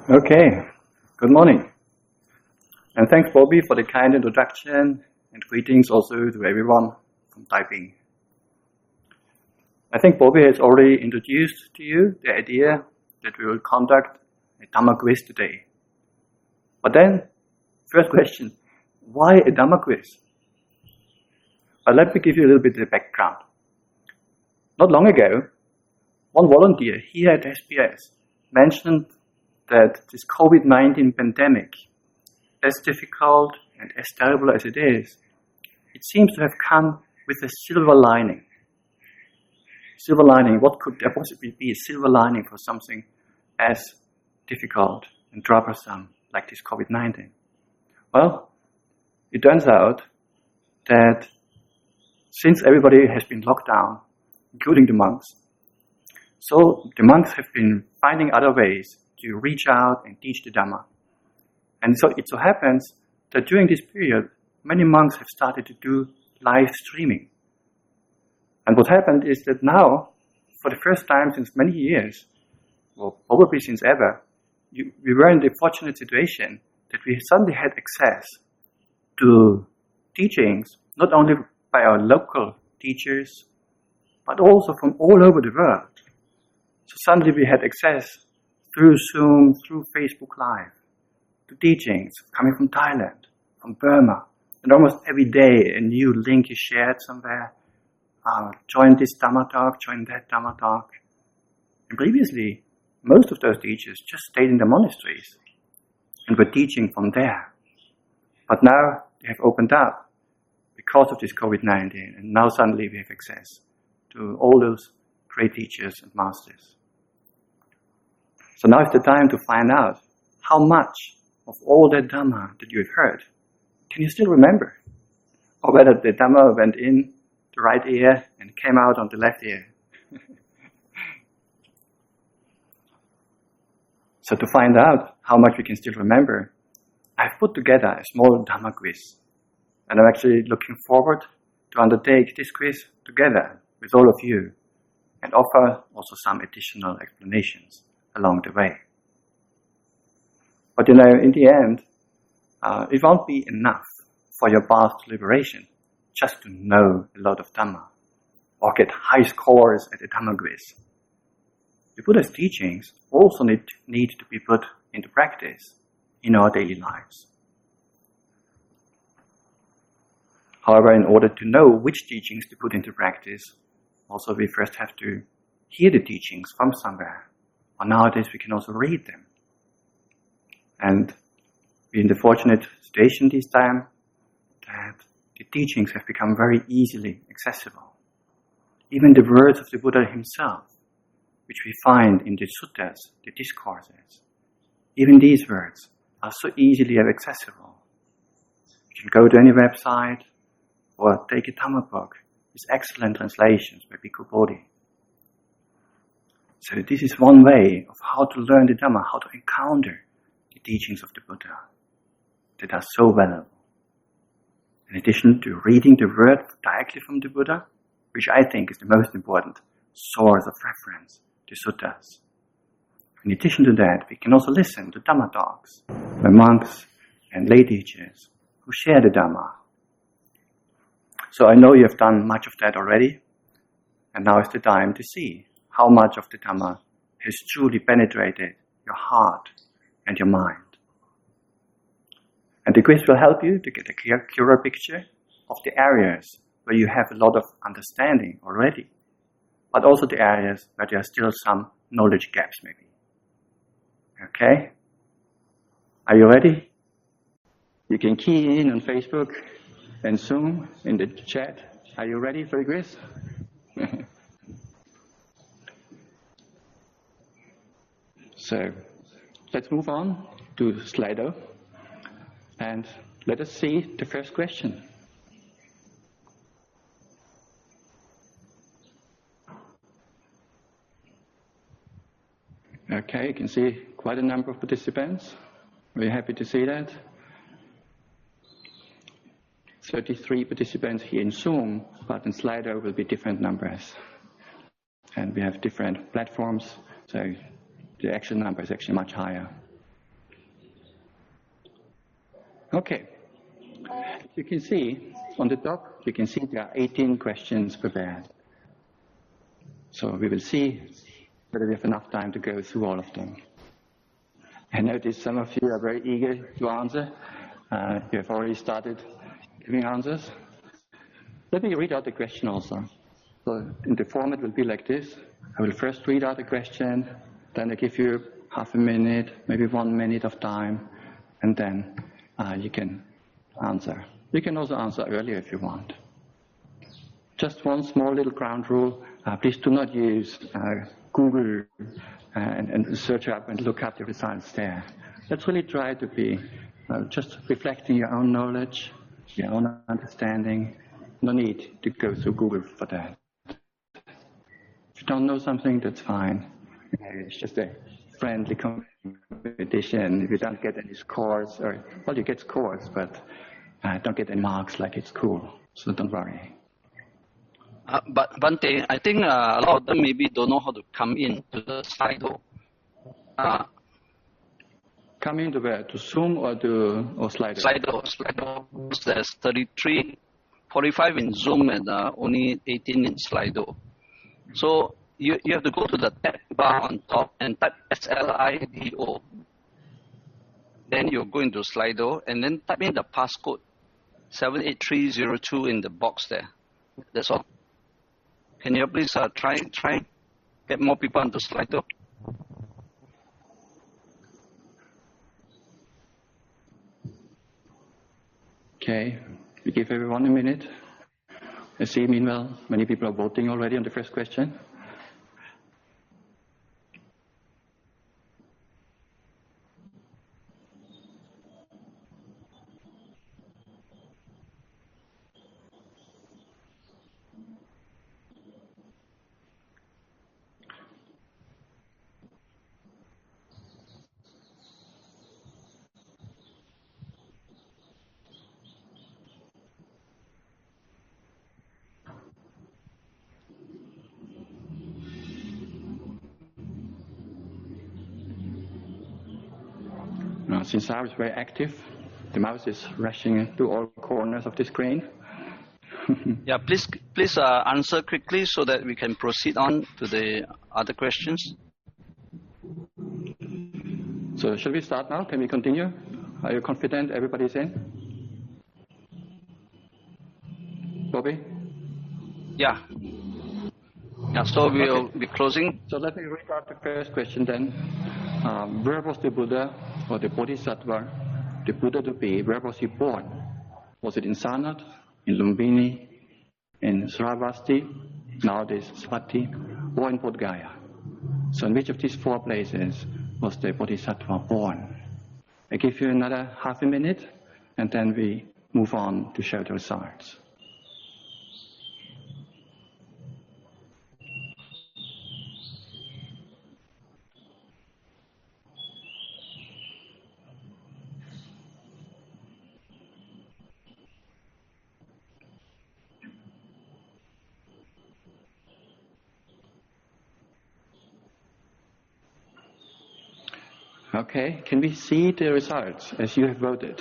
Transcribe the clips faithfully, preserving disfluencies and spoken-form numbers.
Okay, good morning. And thanks, Bobby, for the kind introduction, and greetings also to everyone from Taiping. I think Bobby has already introduced to you the idea that we will conduct a Dhamma quiz today. But then, first question, why a Dhamma quiz? But let me give you a little bit of the background. Not long ago, one volunteer here at S B S mentioned that this COVID nineteen pandemic, as difficult and as terrible as it is, it seems to have come with a silver lining. Silver lining, what could there possibly be a silver lining for something as difficult and troublesome like this COVID nineteen? Well, it turns out that since everybody has been locked down, including the monks, so the monks have been finding other ways to reach out and teach the Dhamma. And so it so happens that during this period, many monks have started to do live streaming. And what happened is that now, for the first time since many years, well, probably since ever, you, we were in the fortunate situation that we suddenly had access to teachings, not only by our local teachers, but also from all over the world. So suddenly we had access through Zoom, through Facebook Live, to teachings coming from Thailand, from Burma. And almost every day a new link is shared somewhere. Uh, join this Dhamma talk, join that Dhamma talk. And previously, most of those teachers just stayed in the monasteries and were teaching from there. But now they have opened up because of this COVID nineteen, and now suddenly we have access to all those great teachers and masters. So now is the time to find out how much of all that Dhamma that you have heard can you still remember? Or whether the Dhamma went in the right ear and came out on the left ear. So to find out how much we can still remember, I've put together a small Dhamma quiz. And I'm actually looking forward to undertake this quiz together with all of you and offer also some additional explanations along the way. But you know, in the end, uh, it won't be enough for your path to liberation just to know a lot of Dhamma or get high scores at the Dhamma quiz. The Buddha's teachings also need, need to be put into practice in our daily lives. However, in order to know which teachings to put into practice, also we first have to hear the teachings from somewhere. Or nowadays we can also read them. And we're in the fortunate situation this time that the teachings have become very easily accessible. Even the words of the Buddha himself, which we find in the suttas, the discourses, even these words are so easily accessible. You can go to any website or take a Dhamma book with excellent translations by Bhikkhu Bodhi. So this is one way of how to learn the Dhamma, how to encounter the teachings of the Buddha that are so valuable. In addition to reading the word directly from the Buddha, which I think is the most important source of reference to suttas. In addition to that, we can also listen to Dhamma talks by monks and lay teachers who share the Dhamma. So I know you have done much of that already, and now is the time to see how much of the Dhamma has truly penetrated your heart and your mind. And the quiz will help you to get a clear, clearer picture of the areas where you have a lot of understanding already, but also the areas where there are still some knowledge gaps maybe. Okay? Are you ready? You can key in on Facebook and Zoom in the chat. Are you ready for the quiz? So, let's move on to Slido and let us see the first question. Okay, you can see quite a number of participants. We're happy to see that. thirty-three participants here in Zoom, but in Slido will be different numbers. And we have different platforms, so the actual number is actually much higher. Okay. You can see on the top, you can see there are eighteen questions prepared. So we will see whether we have enough time to go through all of them. I notice some of you are very eager to answer. Uh, you have already started giving answers. Let me read out the question also. So in the format will be like this. I will first read out the question, then I give you half a minute, maybe one minute of time, and then uh, you can answer. You can also answer earlier if you want. Just one small little ground rule. Uh, please do not use uh, Google uh, and, and search up and look up the results there. Let's really try to be uh, just reflecting your own knowledge, your own understanding. No need to go through Google for that. If you don't know something, that's fine. It's just a friendly competition. If you don't get any scores, or well, you get scores, but uh, don't get any marks like it's cool. So don't worry. Uh, but Bhante, I think uh, a lot of them maybe don't know how to come in to the Slido. Uh, come into where? To Zoom or to or Slido? Slido, Slido. There's thirty-three, forty-five in Zoom and uh, only eighteen in Slido. So you you have to go to the tab bar on top and type S L I D O. Then you go into Slido and then type in the passcode seven eight three zero two in the box there. That's all. Can you please uh, try try get more people onto Slido? Okay, we give everyone a minute. I see, meanwhile, many people are voting already on the first question. Now, since I was very active, the mouse is rushing to all corners of the screen. Yeah, please please uh, answer quickly so that we can proceed on to the other questions. So shall we start now? Can we continue? Are you confident everybody's in? Bobby? Yeah. Yeah, so we'll okay. be closing. So let me read out the first question then. Um, where was the Buddha or the Bodhisattva, the Buddha to be? Where was he born? Was it in Sanat, in Lumbini, in Sravasti, nowadays Swati, or in Bodh Gaya? So in which of these four places was the Bodhisattva born? I give you another half a minute, and then we move on to show the results. Okay, can we see the results as you have voted?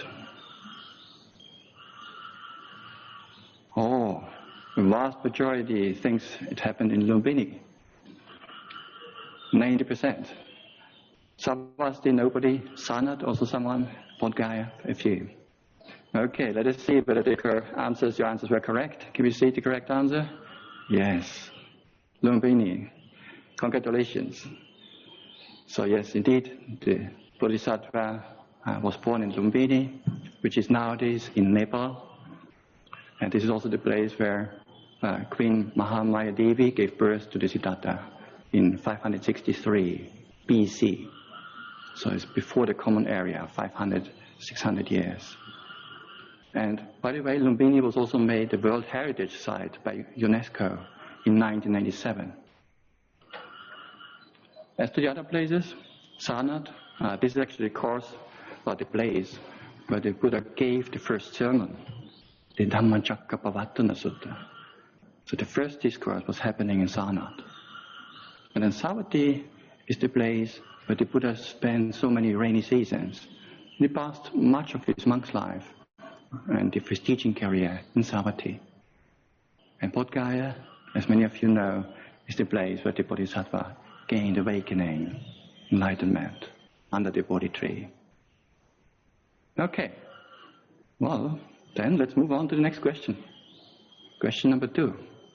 Oh, the vast majority thinks it happened in Lumbini. ninety percent. Savasti, nobody. Sanat, also someone. Bodh Gaya, a few. Okay, let us see whether the answers, your answers were correct. Can we see the correct answer? Yes. Lumbini. Congratulations. So yes, indeed, the Bodhisattva uh, was born in Lumbini, which is nowadays in Nepal. And this is also the place where uh, Queen Mahamaya Devi gave birth to the Siddhartha in five hundred sixty-three B C. So it's before the common era, five hundred, six hundred years. And by the way, Lumbini was also made a World Heritage Site by UNESCO in nineteen ninety-seven. As to the other places, Sanat, uh, this is actually the course, or the place where the Buddha gave the first sermon, the Dhammacakkappavattana Sutta. So the first discourse was happening in Sanat. And then Savatthi is the place where the Buddha spent so many rainy seasons, He passed much of his monk's life and his teaching career in Savatthi. And Bodh Gaya, as many of you know, is the place where the Bodhisattva gained awakening, enlightenment, under the Bodhi tree. Okay, well, then let's move on to the next question. Question number two.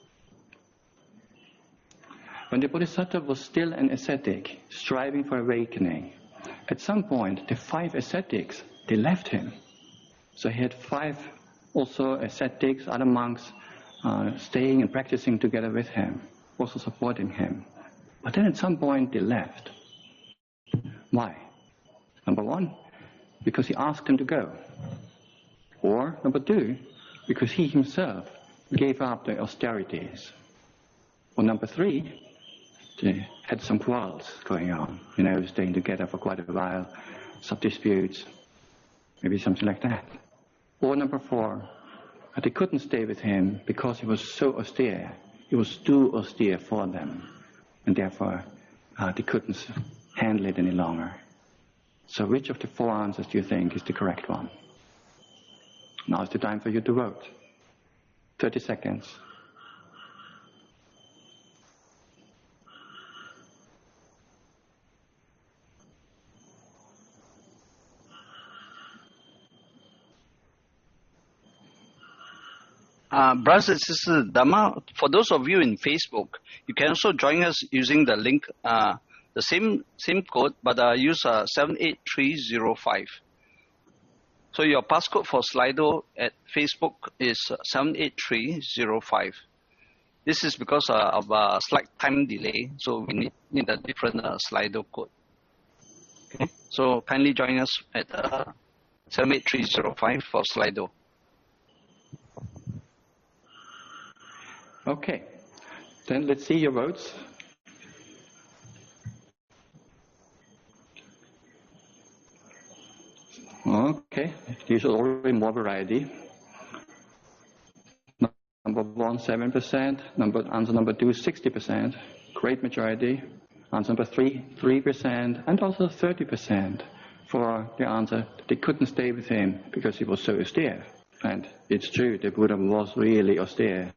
When the Bodhisattva was still an ascetic, striving for awakening, at some point the five ascetics, they left him. So he had five also ascetics, other monks, uh, staying and practicing together with him, also supporting him. But then at some point they left. Why? Number one, because he asked them to go. Or number two, because he himself gave up the austerities. Or number three, they had some quarrels going on, you know, staying together for quite a while, some disputes, maybe something like that. Or number four, they couldn't stay with him because he was so austere. He was too austere for them, and therefore uh, they couldn't handle it any longer. So which of the four answers do you think is the correct one? Now is the time for you to vote. thirty seconds. Uh, brothers and sisters, Dhamma, for those of you in Facebook, you can also join us using the link, uh, the same same code, but uh, use uh, seven eight three zero five. So your passcode for Slido at Facebook is seven eight three zero five. This is because uh, of a slight time delay, so we need, need a different uh, Slido code. Okay, so kindly join us at uh, seven eight three zero five for Slido. Okay, then let's see your votes. Okay, there's already more variety. Number one, seven percent. Number, answer number two, sixty percent. Great majority. Answer number three, three percent. And also thirty percent for the answer that they couldn't stay with him because he was so austere. And it's true, the Buddha was really austere.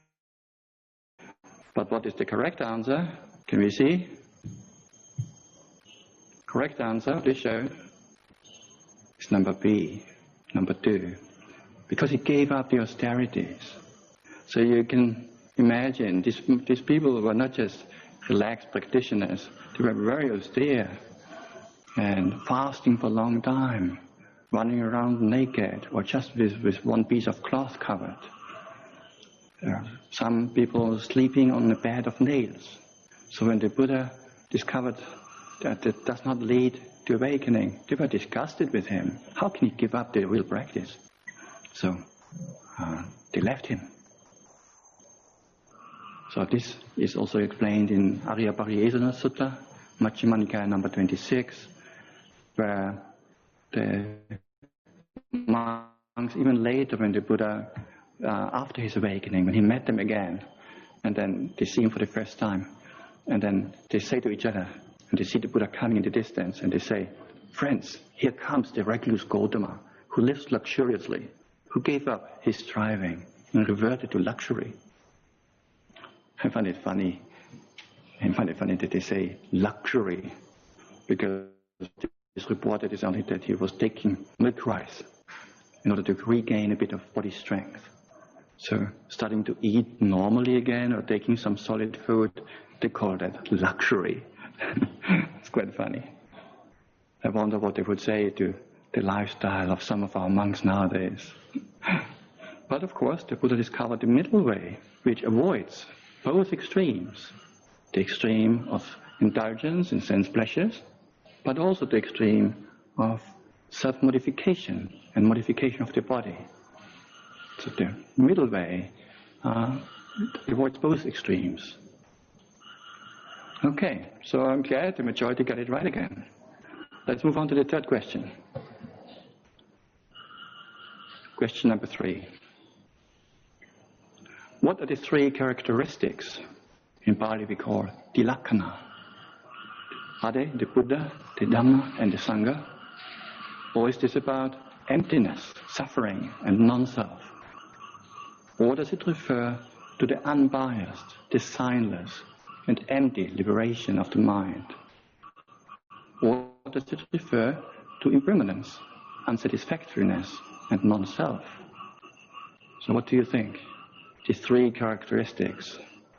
But what is the correct answer? Can we see? Correct answer, please show. It's number B, number two. Because he gave up the austerities. So you can imagine, these, these people were not just relaxed practitioners. They were very austere and fasting for a long time, running around naked or just with, with one piece of cloth covered. Uh, some people sleeping on a bed of nails. So when the Buddha discovered that it does not lead to awakening, they were disgusted with him. How can he give up the real practice? So uh, they left him. So this is also explained in Arya Pariyesana Sutta, Majjhima Nikaya number twenty-six, where the monks, even later when the Buddha Uh, after his awakening, when he met them again, and then they see him for the first time, and then they say to each other, and they see the Buddha coming in the distance, and they say, friends, here comes the recluse Gautama, who lives luxuriously, who gave up his striving and reverted to luxury. I find it funny, I find it funny that they say luxury, because it's reported is only that he was taking milk rice in order to regain a bit of body strength. So starting to eat normally again or taking some solid food, they call that luxury. It's quite funny. I wonder what they would say to the lifestyle of some of our monks nowadays. But of course, the Buddha discovered the middle way, which avoids both extremes. The extreme of indulgence in sense pleasures, but also the extreme of self-modification and modification of the body. So the middle way uh, avoids both extremes. Okay, so I'm glad the majority got it right again. Let's move on to the third question. Question number three. What are the three characteristics in Pali we call Tilakkhana? Are they the Buddha, the Dhamma, and the Sangha? Or is this about emptiness, suffering, and non-self? Or does it refer to the unbiased, designless, and empty liberation of the mind? Or does it refer to impermanence, unsatisfactoriness, and non-self? So what do you think? These three characteristics.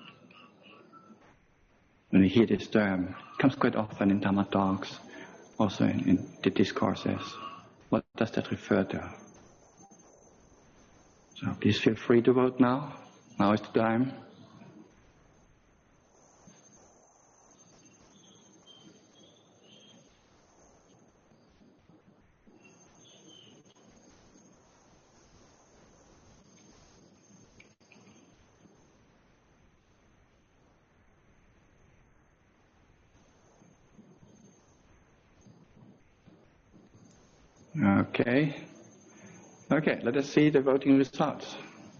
When we hear this term, it comes quite often in Dhamma talks, also in, in the discourses. What does that refer to? So please feel free to vote now. Now is the time. Okay. Okay, let us see the voting results.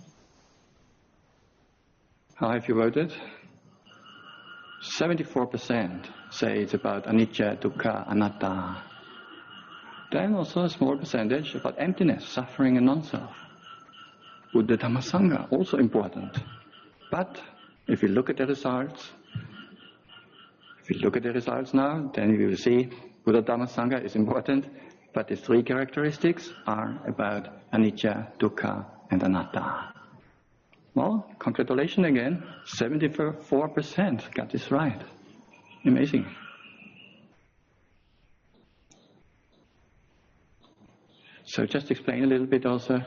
How have you voted? seventy-four percent say it's about anicca, dukkha, anatta. Then also a small percentage about emptiness, suffering, and non-self. Buddha Dhamma Sangha, also important. But if we look at the results, if we look at the results now, then we will see Buddha Dhamma Sangha is important, but the three characteristics are about anicca, dukkha, and anatta. Well, congratulations again, seventy-four percent got this right. Amazing. So just explain a little bit also.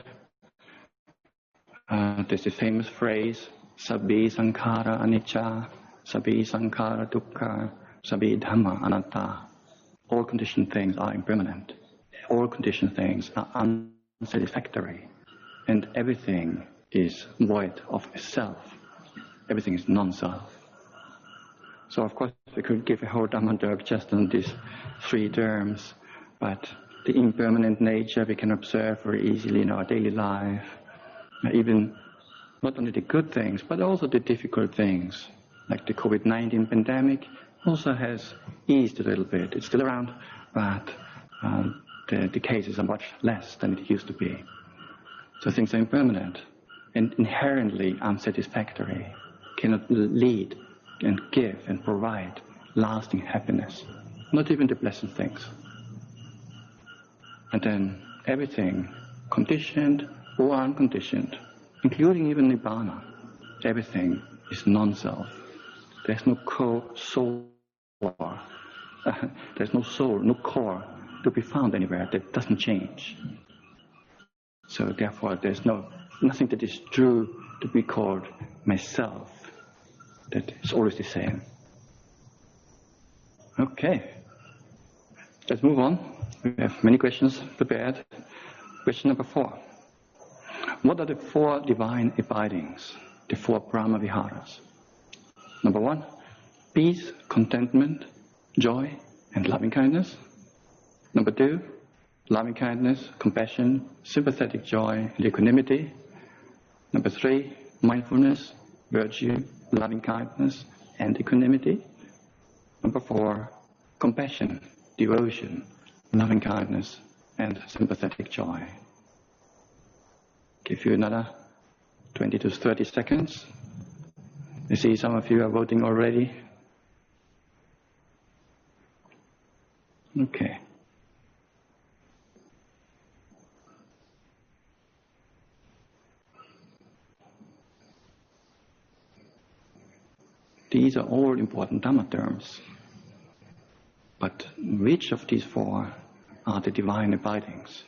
Uh, there's the famous phrase, sabbi sankhara anicca, sabbi sankhara dukkha, sabbi dhamma anatta. All conditioned things are impermanent. All conditioned things are unsatisfactory. And everything is void of self. Everything is non-self. So of course we could give a whole Dhamma just on these three terms, but the impermanent nature we can observe very easily in our daily life. Even not only the good things, but also the difficult things, like the COVID nineteen pandemic also has eased a little bit. It's still around, but um, the, the cases are much less than it used to be. So things are impermanent and inherently unsatisfactory, cannot lead and give and provide lasting happiness, not even the pleasant things. And then everything, conditioned or unconditioned, including even Nibbana, everything is non-self. There's no co-soul. There's no soul, no core to be found anywhere that doesn't change. So therefore there's no nothing that is true to be called myself. That is always the same. Okay. Let's move on. We have many questions prepared. Question number four. What are the four divine abidings, the four Brahma Viharas? Number one, peace, contentment, joy, and loving-kindness. Number two, loving-kindness, compassion, sympathetic joy, and equanimity. Number three, mindfulness, virtue, loving-kindness, and equanimity. Number four, compassion, devotion, loving-kindness, and sympathetic joy. Give you another twenty to thirty seconds. I see some of you are voting already. Okay. These are all important Dhamma terms. But which of these four are the divine abidings?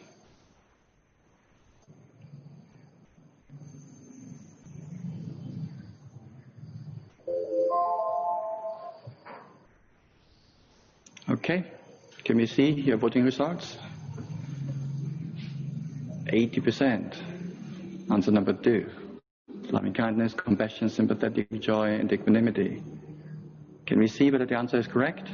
Okay, can we see your voting results? eighty percent. Answer number two. Loving kindness, compassion, sympathetic joy, and equanimity. Can we see whether the answer is correct?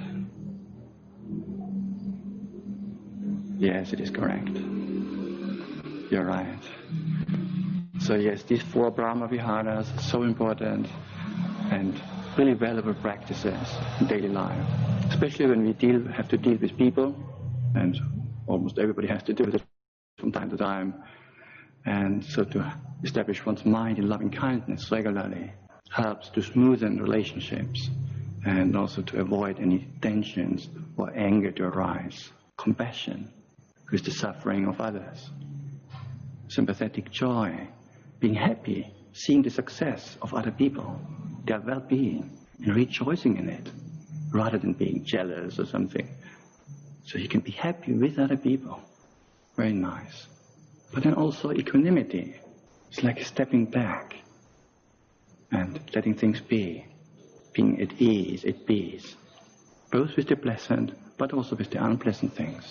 Yes, it is correct. You're right. So yes, these four Brahma Viharas are so important and really valuable practices in daily life, especially when we deal, have to deal with people and almost everybody has to do that from time to time. And so to establish one's mind in loving kindness regularly helps to smoothen relationships and also to avoid any tensions or anger to arise. Compassion with the suffering of others. Sympathetic joy, being happy, seeing the success of other people, their well-being, and rejoicing in it, rather than being jealous or something. So you can be happy with other people. Very nice. But then also equanimity. It's like stepping back and letting things be, being at ease, at peace, both with the pleasant, but also with the unpleasant things.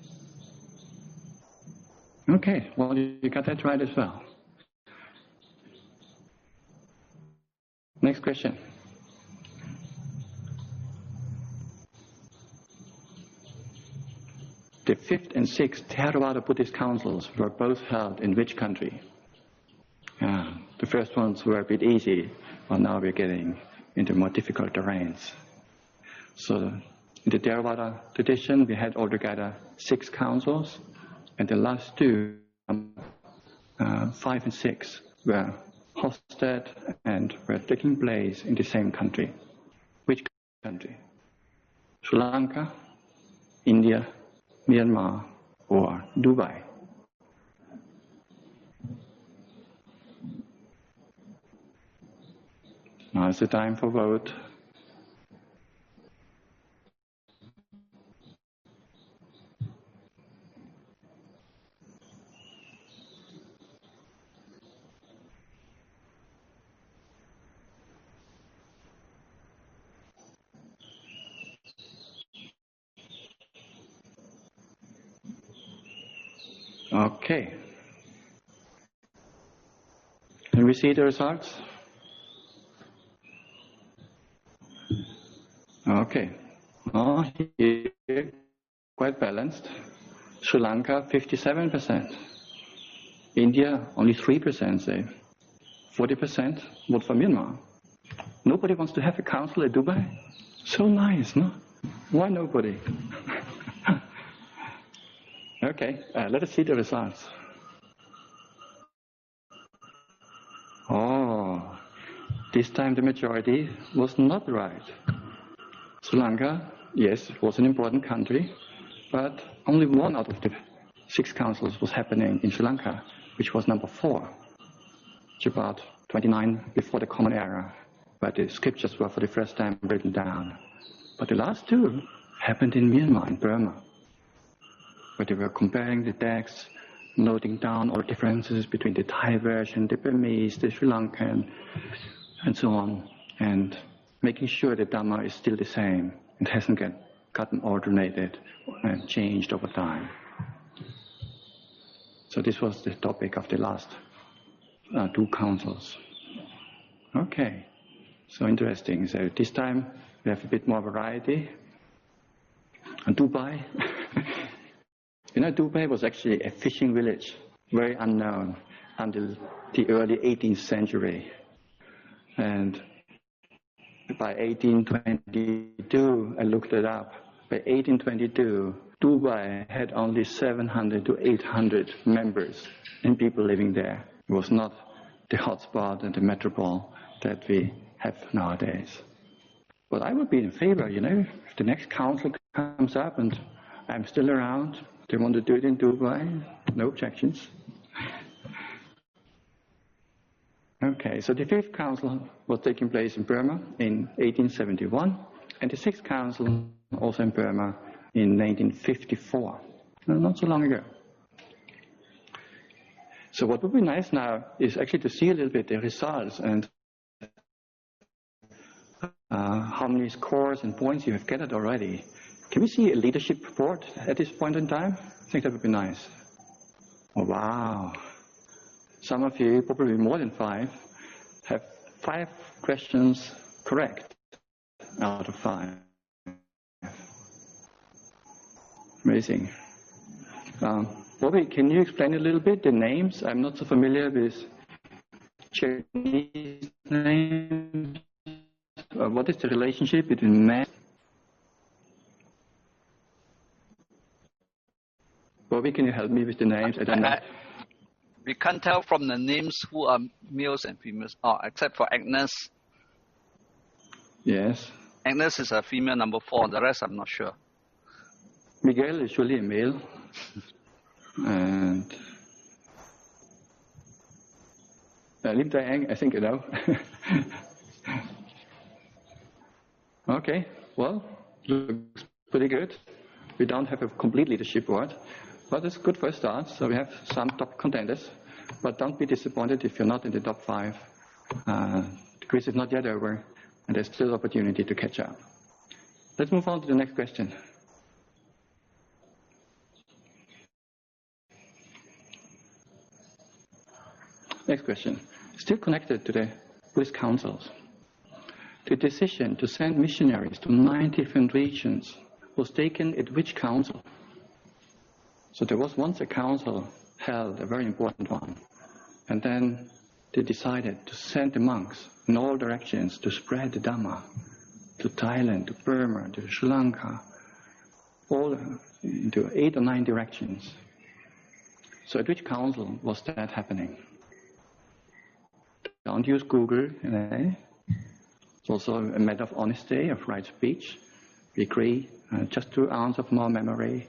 Okay, well, you got that right as well. Next question. The fifth and sixth Theravada Buddhist councils were both held in which country? Uh, the first ones were a bit easy, but now we're getting into more difficult terrains. So in the Theravada tradition, we had altogether six councils, and the last two, um, uh, five and six, were hosted and were taking place in the same country. Which country? Sri Lanka, India, Myanmar, or Dubai? Now is the time for vote. Okay. Can we see the results? Okay. Oh, here, quite balanced. Sri Lanka, fifty-seven percent. India, only three percent say. forty percent vote for Myanmar. Nobody wants to have a council at Dubai? So nice, no? Why nobody? Okay, uh, let us see the results. Oh, this time the majority was not right. Sri Lanka, yes, it was an important country, but only one out of the six councils was happening in Sri Lanka, which was number four. It's about twenty-nine before the Common Era, where the scriptures were for the first time written down. But the last two happened in Myanmar, in Burma, where they were comparing the texts, noting down all differences between the Thai version, the Burmese, the Sri Lankan, and so on, and making sure the Dhamma is still the same and hasn't get, gotten alternated and changed over time. So this was the topic of the last uh, two councils. Okay, so interesting. So this time we have a bit more variety. And Dubai, you know, Dubai was actually a fishing village, very unknown until the early eighteenth century. And by eighteen twenty-two, I looked it up, by eighteen twenty-two, Dubai had only seven hundred to eight hundred members and people living there. It was not the hotspot and the metropole that we have nowadays. But I would be in favor, you know, if the next council comes up and I'm still around, they want to do it in Dubai, no objections. Okay, so the fifth council was taking place in Burma in eighteen seventy-one, and the sixth council also in Burma in nineteen fifty-four, not so long ago. So what would be nice now is actually to see a little bit the results and uh, how many scores and points you have gathered already. Can we see a leadership report at this point in time? I think that would be nice. Oh, wow. Some of you, probably more than five, have five questions correct out of five. Amazing. Um, Bobby, can you explain a little bit the names? I'm not so familiar with Chinese names. Uh, what is the relationship between man? Bobby, can you help me with the names? I don't know. I, we can't tell from the names who are males and females, oh, except for Agnes. Yes. Agnes is a female number four. The rest, I'm not sure. Miguel is surely a male. And uh, Lim Tai-Eng, I think you know. Okay, well, looks pretty good. We don't have a complete leadership board, but it's good for a start. So we have some top contenders, but don't be disappointed if you're not in the top five. Uh, the quiz is not yet over, and there's still opportunity to catch up. Let's move on to the next question. Next question, still connected to the Buddhist councils. The decision to send missionaries to nine different regions was taken at which council? So there was once a council held, a very important one, and then they decided to send the monks in all directions to spread the Dhamma to Thailand, to Burma, to Sri Lanka, all into eight or nine directions. So at which council was that happening? Don't use Google. You know. It's also a matter of honesty, of right speech. We agree, uh, just two hours of more memory.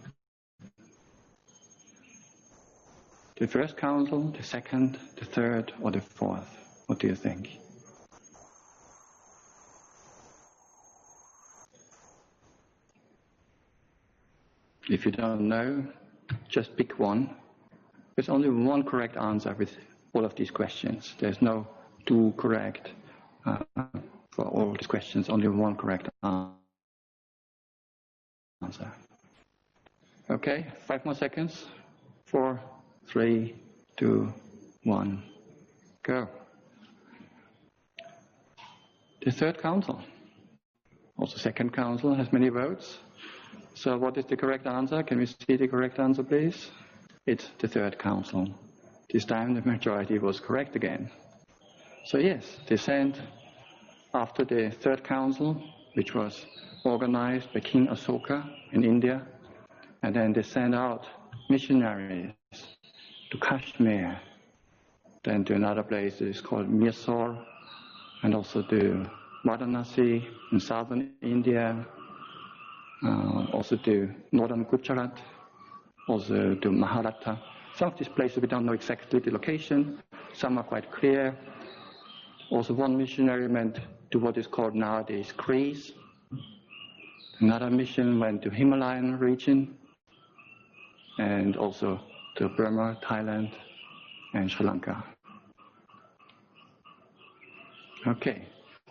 The first council, the second, the third, or the fourth? What do you think? If you don't know, just pick one. There's only one correct answer with all of these questions. There's no two correct uh, for all these questions, only one correct answer. Okay, five more seconds. Four, three, two, one, go. The third council. Also second council has many votes. So what is the correct answer? Can we see the correct answer, please? It's the third council. This time the majority was correct again. So yes, they sent after the third council, which was organized by King Asoka in India, and then they sent out missionaries to Kashmir, then to another place that is called Mysore, and also to Varanasi in southern India, uh, also to northern Gujarat, also to Maharashtra. Some of these places we don't know exactly the location, some are quite clear. Also one missionary went to what is called nowadays Greece. Another mission went to Himalayan region, and also to Burma, Thailand, and Sri Lanka. Okay.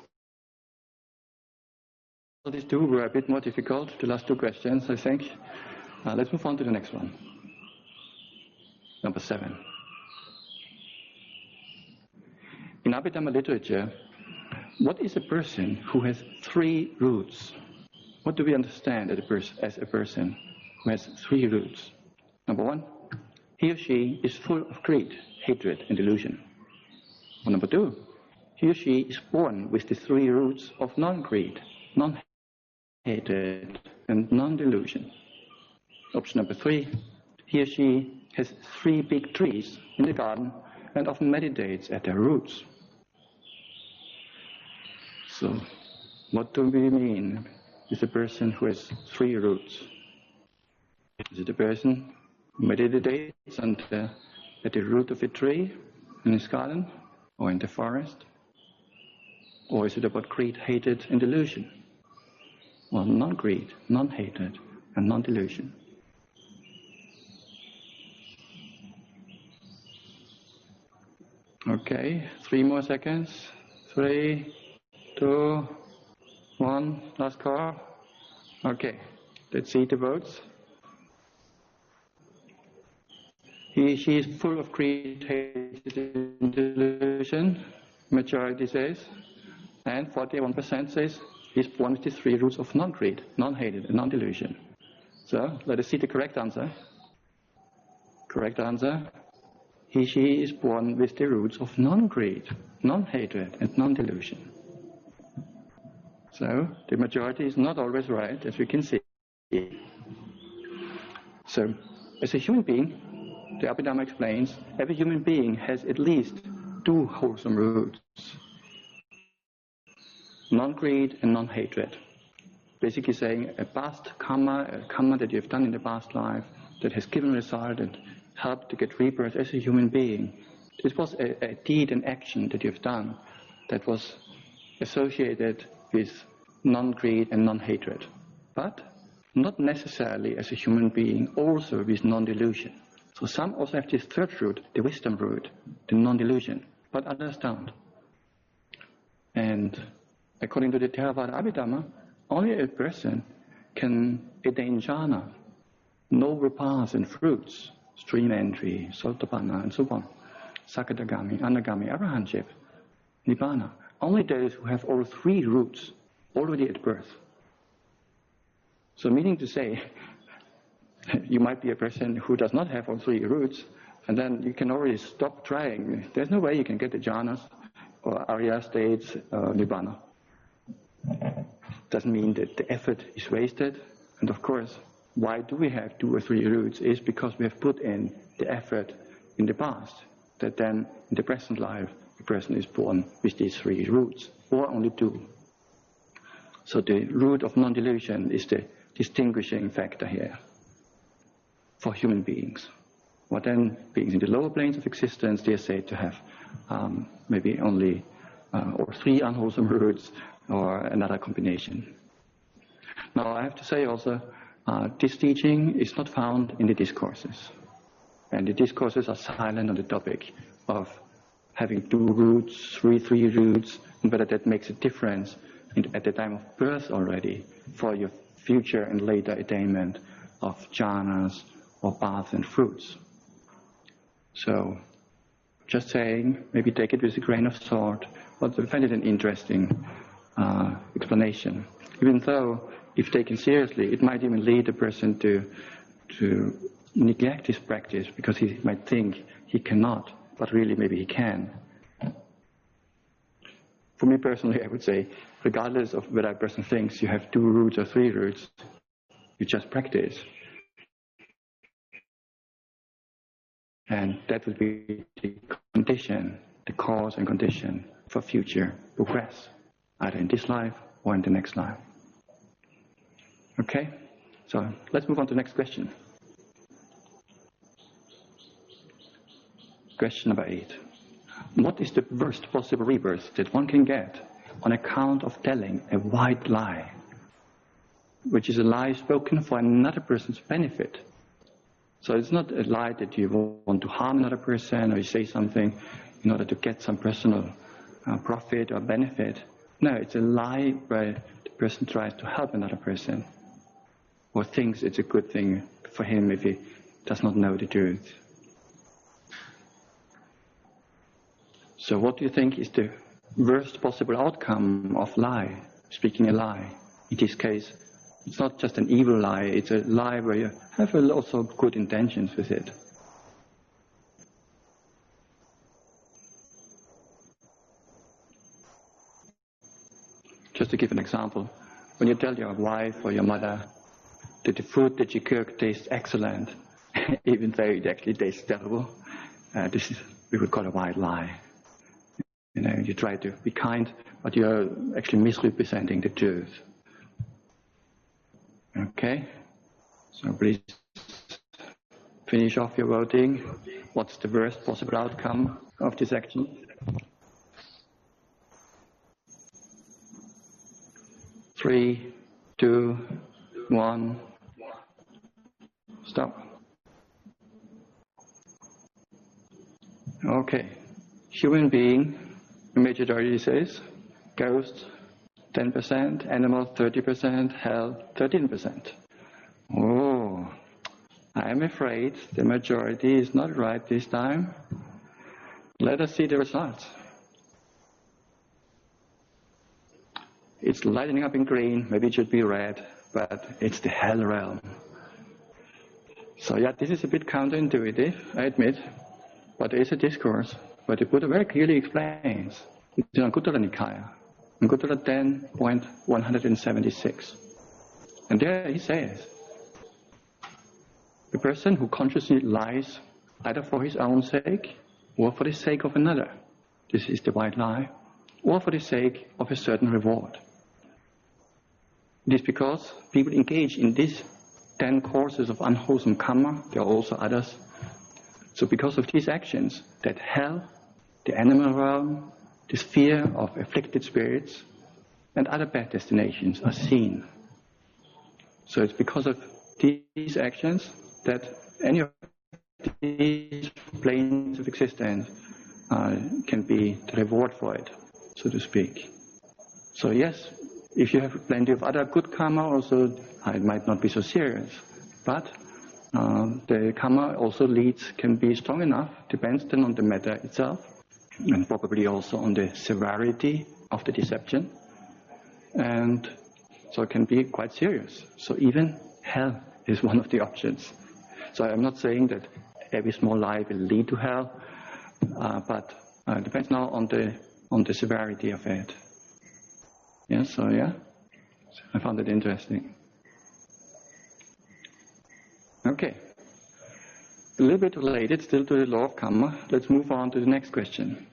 So these two were a bit more difficult, the last two questions, I think. Uh, let's move on to the next one. Number seven. In Abhidhamma literature, what is a person who has three roots? What do we understand as a, pers- as a person who has three roots? Number one, he or she is full of greed, hatred, and delusion. Or number two, he or she is born with the three roots of non-greed, non-hatred, and non-delusion. Option number three, he or she has three big trees in the garden and often meditates at their roots. So, what do we mean with a person who has three roots? Is it a person who meditates on the, at the root of a tree in his garden or in the forest? Or is it about greed, hatred, and delusion? Well, non-greed, non-hatred, and non-delusion. Okay, three more seconds. Three, two, one, last call. Okay, let's see the votes. He, she is full of greed, hatred, and delusion, majority says, and forty-one percent says he's born with the three roots of non-greed, non-hatred, and non-delusion. So, let us see the correct answer. Correct answer. He, she is born with the roots of non-greed, non-hatred, and non-delusion. So, the majority is not always right, as we can see. So, as a human being, the Abhidhamma explains, every human being has at least two wholesome roots. Non-greed and non-hatred. Basically saying a past karma, a karma that you've done in the past life that has given result and helped to get rebirth as a human being. This was a, a deed and action that you've done that was associated with non-greed and non-hatred. But not necessarily as a human being, also with non-delusion. So some also have this third root, the wisdom root, the non-delusion, but others don't. And according to the Theravada Abhidhamma, only a person can attain jhana, noble paths and fruits, stream entry, sotapanna, and so on, sakadagami, anagami, arahantship, nibbana. Only those who have all three roots already at birth. So meaning to say, you might be a person who does not have all three roots, and then you can already stop trying. There's no way you can get the jhanas or arya states, uh, nibbana. Doesn't mean that the effort is wasted. And of course, why do we have two or three roots? Is because we have put in the effort in the past, that then in the present life, the person is born with these three roots, or only two. So the root of non-delusion is the distinguishing factor here for human beings. What then beings in the lower planes of existence, they are said to have um, maybe only uh, or three unwholesome roots or another combination. Now I have to say also, uh, this teaching is not found in the discourses. And the discourses are silent on the topic of having two roots, three, three roots, and whether that makes a difference in, at the time of birth already for your future and later attainment of jhanas or paths and fruits. So, just saying, maybe take it with a grain of salt, but I find it an interesting uh, explanation. Even though, if taken seriously, it might even lead a person to to neglect his practice because he might think he cannot, but really maybe he can. For me personally, I would say, regardless of whether a person thinks you have two roots or three roots, you just practice. And that will be the condition, the cause and condition for future progress, either in this life or in the next life. Okay? So let's move on to the next question. Question number eight. What is the worst possible rebirth that one can get on account of telling a white lie, which is a lie spoken for another person's benefit? So it's not a lie that you want to harm another person or you say something in order to get some personal uh, profit or benefit. No, it's a lie where the person tries to help another person or thinks it's a good thing for him if he does not know the truth. So what do you think is the worst possible outcome of lie, speaking a lie? In this case, it's not just an evil lie, it's a lie where you have also good intentions with it. Just to give an example, when you tell your wife or your mother that the food that you cook tastes excellent, even though it actually tastes terrible, uh, this is we would call a white lie. You know, you try to be kind, but you're actually misrepresenting the truth. Okay? So please finish off your voting. What's the worst possible outcome of this action? Three, two, one. Stop. Okay. Human being, the majority says, ghost, ten percent, animal, thirty percent, hell, thirteen percent. Oh, I'm afraid the majority is not right this time. Let us see the results. It's lighting up in green, maybe it should be red, but it's the hell realm. So yeah, this is a bit counterintuitive, I admit, but there is a discourse where the Buddha very clearly explains. It's in Anguttara Nikaya, Anguttara ten point one seventy-six. And there he says, The person who consciously lies either for his own sake or for the sake of another, this is the white lie, or for the sake of a certain reward. It is because people engage in these ten courses of unwholesome karma, there are also others. So because of these actions, that hell, the animal realm, the sphere of afflicted spirits, and other bad destinations are seen. So it's because of these actions that any of these planes of existence uh, can be the reward for it, so to speak. So yes, if you have plenty of other good karma also, uh, it might not be so serious. But uh, the karma also leads, can be strong enough, depends then on the matter itself, and probably also on the severity of the deception. And so it can be quite serious. So even hell is one of the options. So I'm not saying that every small lie will lead to hell, uh, but uh, it depends now on the on the severity of it. Yeah, so yeah, I found it interesting. Okay, a little bit related still to the law of karma. Let's move on to the next question.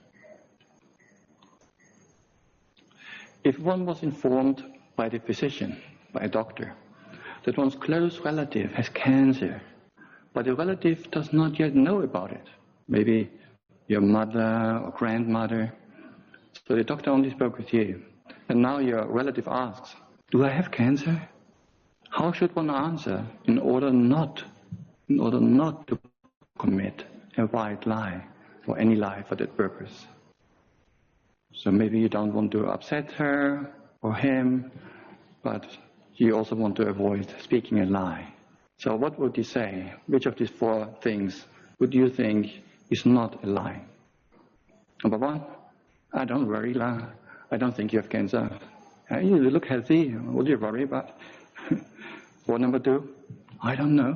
If one was informed by the physician, by a doctor, that one's close relative has cancer, but the relative does not yet know about it, maybe your mother or grandmother, so the doctor only spoke with you, and now your relative asks, do I have cancer? How should one answer in order not, in order not to commit a white lie or any lie for that purpose? So maybe you don't want to upset her or him, but you also want to avoid speaking a lie. So what would you say? Which of these four things would you think is not a lie? Number one, I don't worry, La. I don't think you have cancer. You look healthy. What do you worry about? Or number two, I don't know.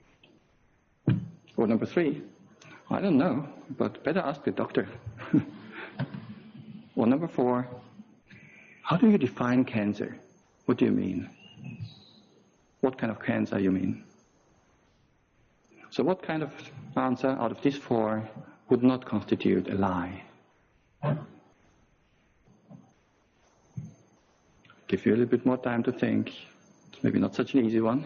Or number three, I don't know, but better ask the doctor. Or number four, how do you define cancer? What do you mean? What kind of cancer you mean? So what kind of answer out of these four would not constitute a lie? Give you a little bit more time to think. It's maybe not such an easy one.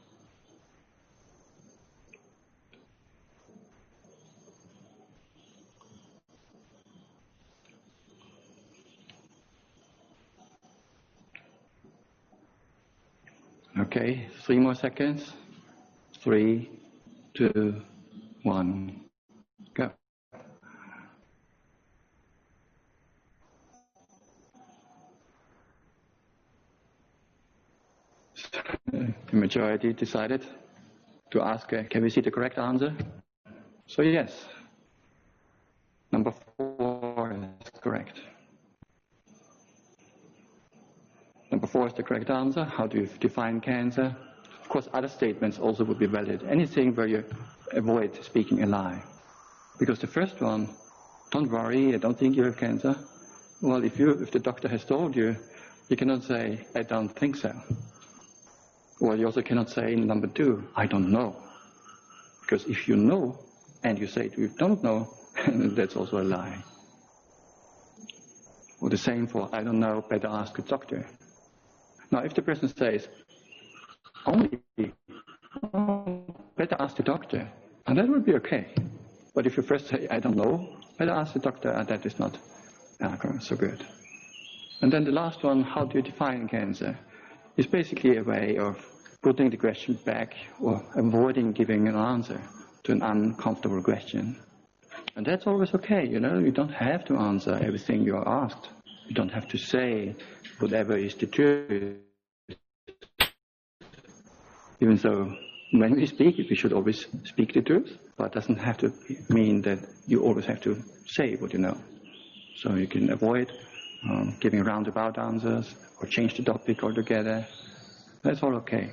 Okay, three more seconds. Three, two, one, go. The majority decided to ask, uh, can we see the correct answer? So yes, number four is correct. Number four is the correct answer. How do you define cancer? Of course, other statements also would be valid. Anything where you avoid speaking a lie. Because the first one, don't worry, I don't think you have cancer. Well, if you, if the doctor has told you, you cannot say, I don't think so. Or you also cannot say in number two, I don't know. Because if you know, and you say you don't know, that's also a lie. Or the same for, I don't know, better ask a doctor. Now, if the person says, only, oh, better ask the doctor, and that would be okay. But if you first say, I don't know, better ask the doctor, and that is not uh, so good. And then the last one, how do you define cancer? It's basically a way of putting the question back or avoiding giving an answer to an uncomfortable question. And that's always okay, you know, you don't have to answer everything you are asked. You don't have to say whatever is the truth. Even though when we speak, we should always speak the truth, but it doesn't have to mean that you always have to say what you know. So you can avoid um, giving roundabout answers or change the topic altogether. That's all okay.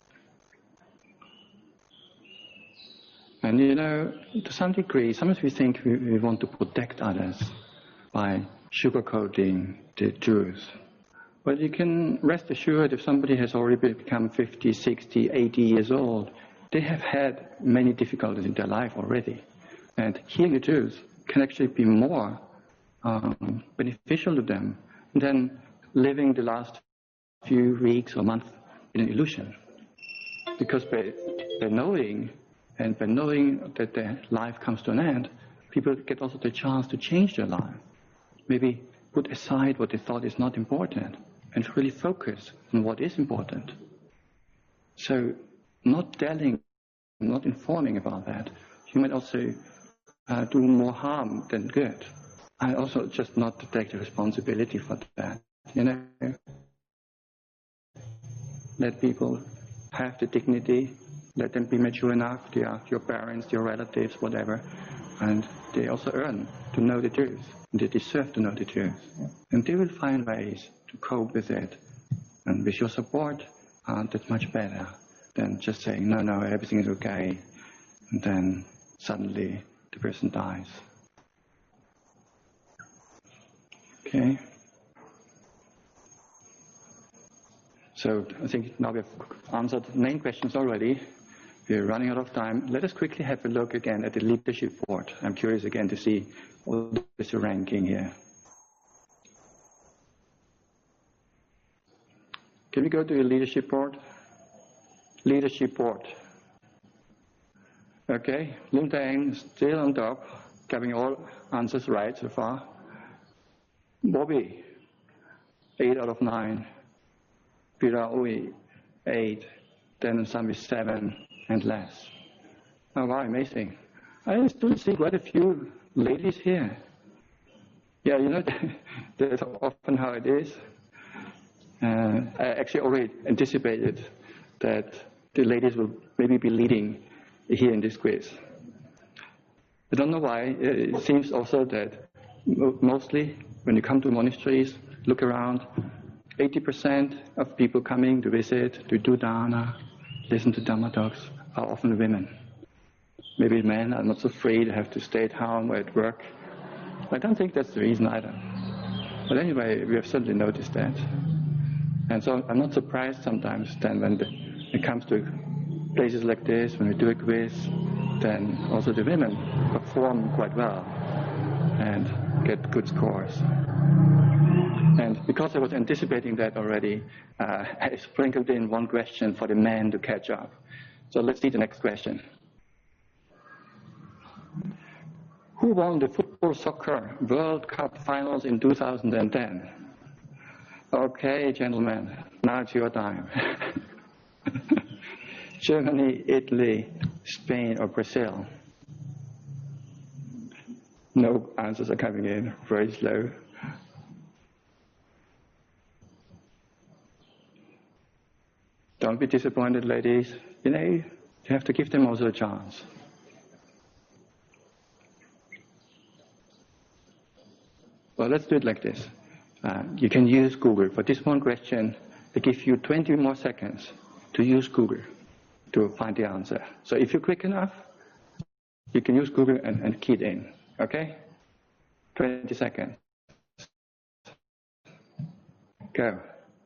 And you know, to some degree, sometimes we think we, we want to protect others by sugarcoating the truth. But you can rest assured if somebody has already become fifty, sixty, eighty years old, they have had many difficulties in their life already. And hearing the truth can actually be more um, beneficial to them than living the last few weeks or months in an illusion. Because by, by knowing, and by knowing that their life comes to an end, people get also the chance to change their life. Maybe put aside what they thought is not important and really focus on what is important. So not telling, not informing about that, you might also uh, do more harm than good. I also just not to take the responsibility for that. You know, let people have the dignity, let them be mature enough, they are your parents, your relatives, whatever, and they also earn to know the truth. They deserve to know the truth. And they will find ways to cope with it. And with your support, uh, that's much better than just saying, no, no, everything is okay, and then suddenly the person dies. Okay? So I think now we've answered the main questions already. We're running out of time. Let us quickly have a look again at the leadership board. I'm curious again to see what is the ranking here. Can we go to the leadership board? Leadership board. Okay, Lung Tang still on top, getting all answers right so far. Bobby, eight out of nine. Piraui, eight. Then some is seven and less. Oh, wow, amazing. I still see quite a few ladies here. Yeah, you know, that's often how it is. Uh, I actually already anticipated that the ladies will maybe be leading here in this quiz. I don't know why. It seems also that mostly when you come to monasteries, look around, eighty percent of people coming to visit, to do dana, listen to Dhamma talks, are often women. Maybe men are not so free, they have to stay at home or at work. I don't think that's the reason either. But anyway, we have certainly noticed that. And so I'm not surprised sometimes then when the, it comes to places like this, when we do a quiz, then also the women perform quite well and get good scores. And because I was anticipating that already, uh, I sprinkled in one question for the men to catch up. So let's see the next question. Who won the football soccer World Cup finals in two thousand ten? Okay, gentlemen, now it's your time. Germany, Italy, Spain, or Brazil? No answers are coming in, very slow. Don't be disappointed, ladies. You know, you have to give them also a chance. Well, let's do it like this. Uh, you can use Google. For this one question, I give you twenty more seconds to use Google to find the answer. So if you're quick enough, you can use Google and, and key it in. Okay? twenty seconds. Go.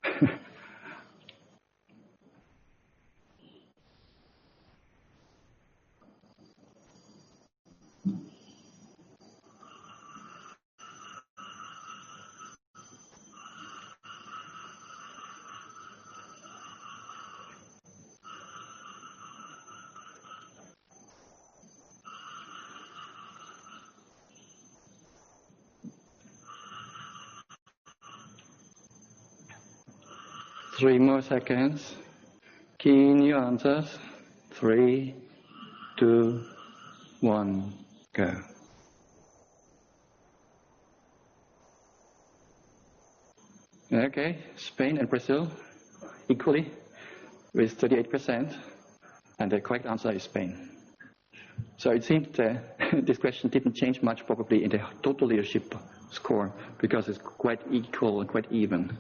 Three more seconds. Key in your answers. Three, two, one, go. Okay, Spain and Brazil equally with thirty-eight percent, and the correct answer is Spain. So it seems that this question didn't change much probably in the total leadership score because it's quite equal and quite even.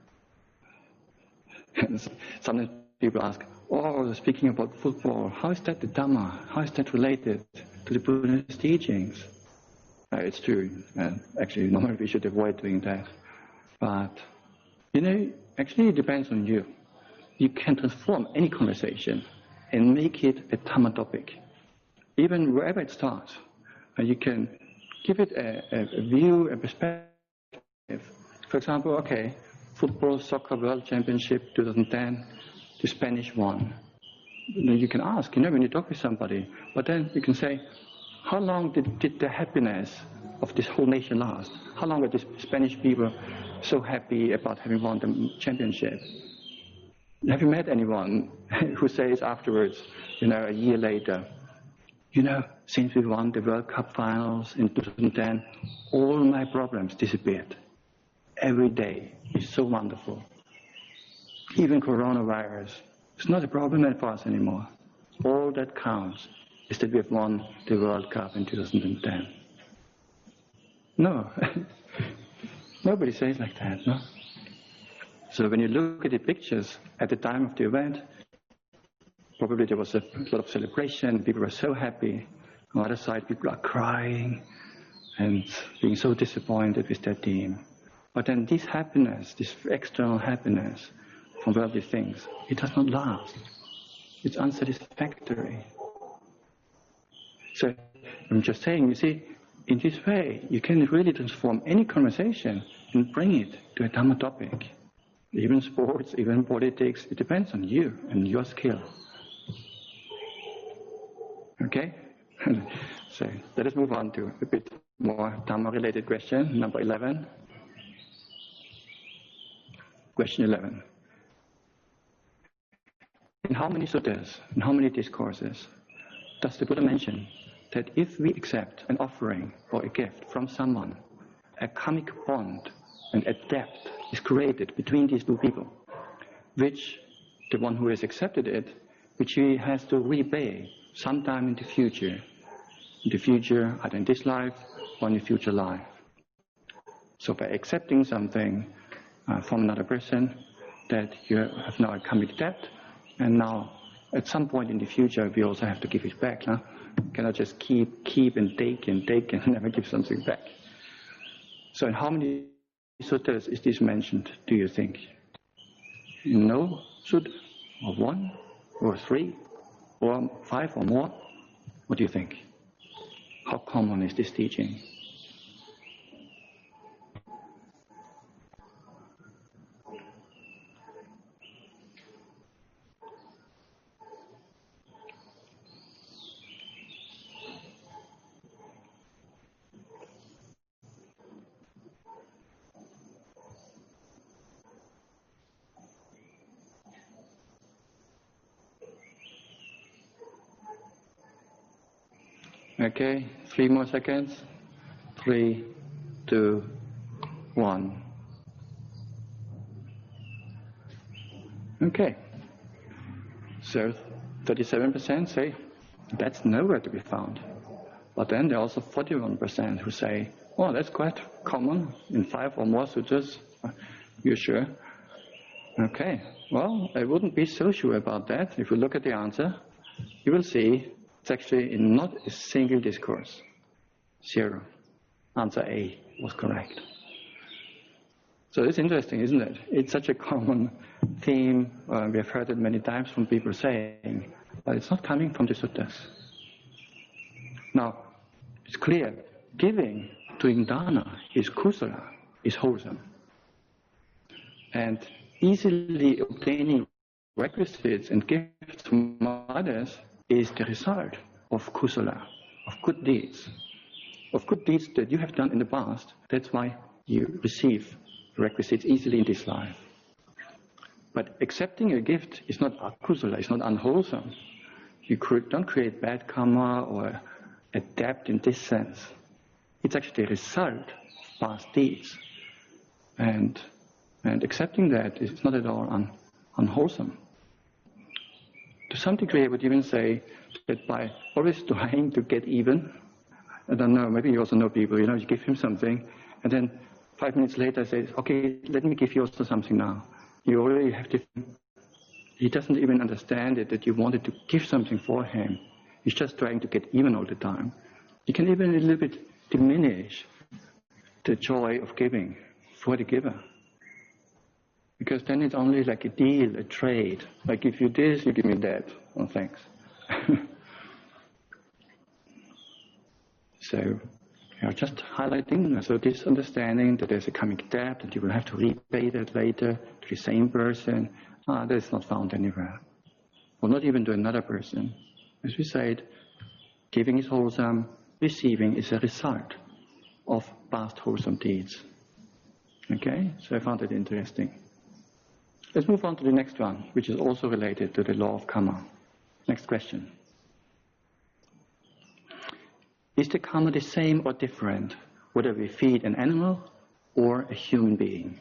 Sometimes people ask, oh, speaking about football, how is that the Dhamma? How is that related to the Buddha's teachings? Uh, it's true. Uh, actually, normally we should avoid doing that. But, you know, actually it depends on you. You can transform any conversation and make it a Dhamma topic. Even wherever it starts, uh, you can give it a, a, a view, a perspective. For example, okay, football, soccer world championship twenty ten, the Spanish won. Then you can ask, you know, when you talk with somebody, but then you can say, how long did, did the happiness of this whole nation last? How long were the Spanish people so happy about having won the championship? Have you met anyone who says afterwards, you know, a year later, you know, since we won the World Cup finals in twenty ten, all my problems disappeared. Every day is so wonderful. Even coronavirus, it's not a problem for us anymore. All that counts is that we have won the World Cup in two thousand ten. No, nobody says like that, no? So when you look at the pictures at the time of the event, probably there was a lot of celebration, people were so happy. On the other side, people are crying and being so disappointed with their team. But then this happiness, this external happiness from worldly things, it does not last. It's unsatisfactory. So I'm just saying, you see, in this way, you can really transform any conversation and bring it to a Dhamma topic. Even sports, even politics, it depends on you and your skill. Okay? So let us move on to a bit more Dhamma-related question, number eleven. Question eleven. In how many suttas, in how many discourses, does the Buddha mention that if we accept an offering or a gift from someone, a karmic bond and a debt is created between these two people, which the one who has accepted it, which he has to repay sometime in the future, in the future, either in this life or in the future life. So by accepting something uh, from another person, that you have now a karmic debt, and now at some point in the future we also have to give it back. Huh? You cannot just keep, keep and take and take and never give something back. So in how many suttas is this mentioned, do you think? No sutta? Or one? Or three? Or five or more? What do you think? How common is this teaching? Okay, three more seconds. Three, two, one. Okay. So thirty-seven percent say that's nowhere to be found. But then there are also forty-one percent who say, oh, that's quite common in five or more sutras. You sure? Okay. Well, I wouldn't be so sure about that. If you look at the answer, you will see it's actually in not a single discourse. Zero. Answer A was correct. So it's interesting, isn't it? It's such a common theme. Uh, we have heard it many times from people saying, but it's not coming from the suttas. Now, it's clear, giving, doing dana, is kusala, is wholesome. And easily obtaining requisites and gifts from others is the result of kusala, of good deeds. Of good deeds that you have done in the past. That's why you receive requisites easily in this life. But accepting a gift is not akusala, it's not unwholesome. You don't create bad karma or a debt in this sense. It's actually a result of past deeds. And, and accepting that is not at all un, unwholesome. To some degree, I would even say that by always trying to get even, I don't know, maybe you also know people, you know, you give him something, and then five minutes later says, okay, let me give you also something now. You already have to, he doesn't even understand it, that you wanted to give something for him. He's just trying to get even all the time. You can even a little bit diminish the joy of giving for the giver. Because then it's only like a deal, a trade. I give you this, you give me that. Oh, thanks. So, you know, just highlighting, so this understanding that there's a karmic debt, that you will have to repay that later to the same person, ah, that is not found anywhere. Or not even to another person. As we said, giving is wholesome, receiving is a result of past wholesome deeds. Okay, so I found it interesting. Let's move on to the next one, which is also related to the law of karma. Next question. Is the karma the same or different, whether we feed an animal or a human being?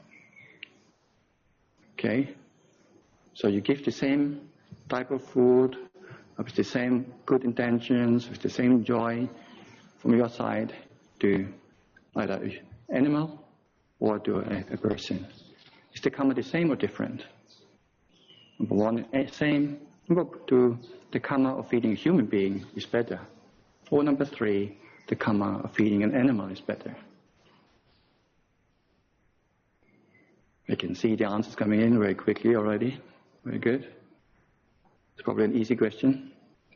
Okay, so you give the same type of food, with the same good intentions, with the same joy from your side to either an animal or to a, a person. Is the karma the same or different? Number one, same. Number two, the karma of feeding a human being is better. Or number three, the karma of feeding an animal is better. I can see the answers coming in very quickly already. Very good. It's probably an easy question.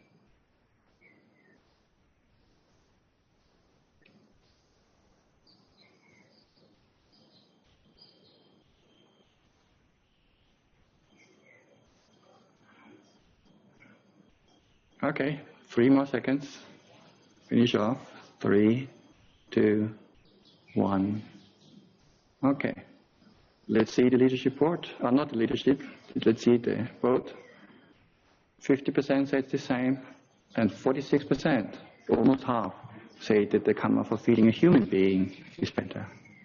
Okay, three more seconds. Finish off. Three, two, one. Okay. Let's see the leadership vote. Or not the leadership. Let's see the vote. fifty percent say it's the same, and forty-six percent, almost half, say that the karma for feeding a human being is better.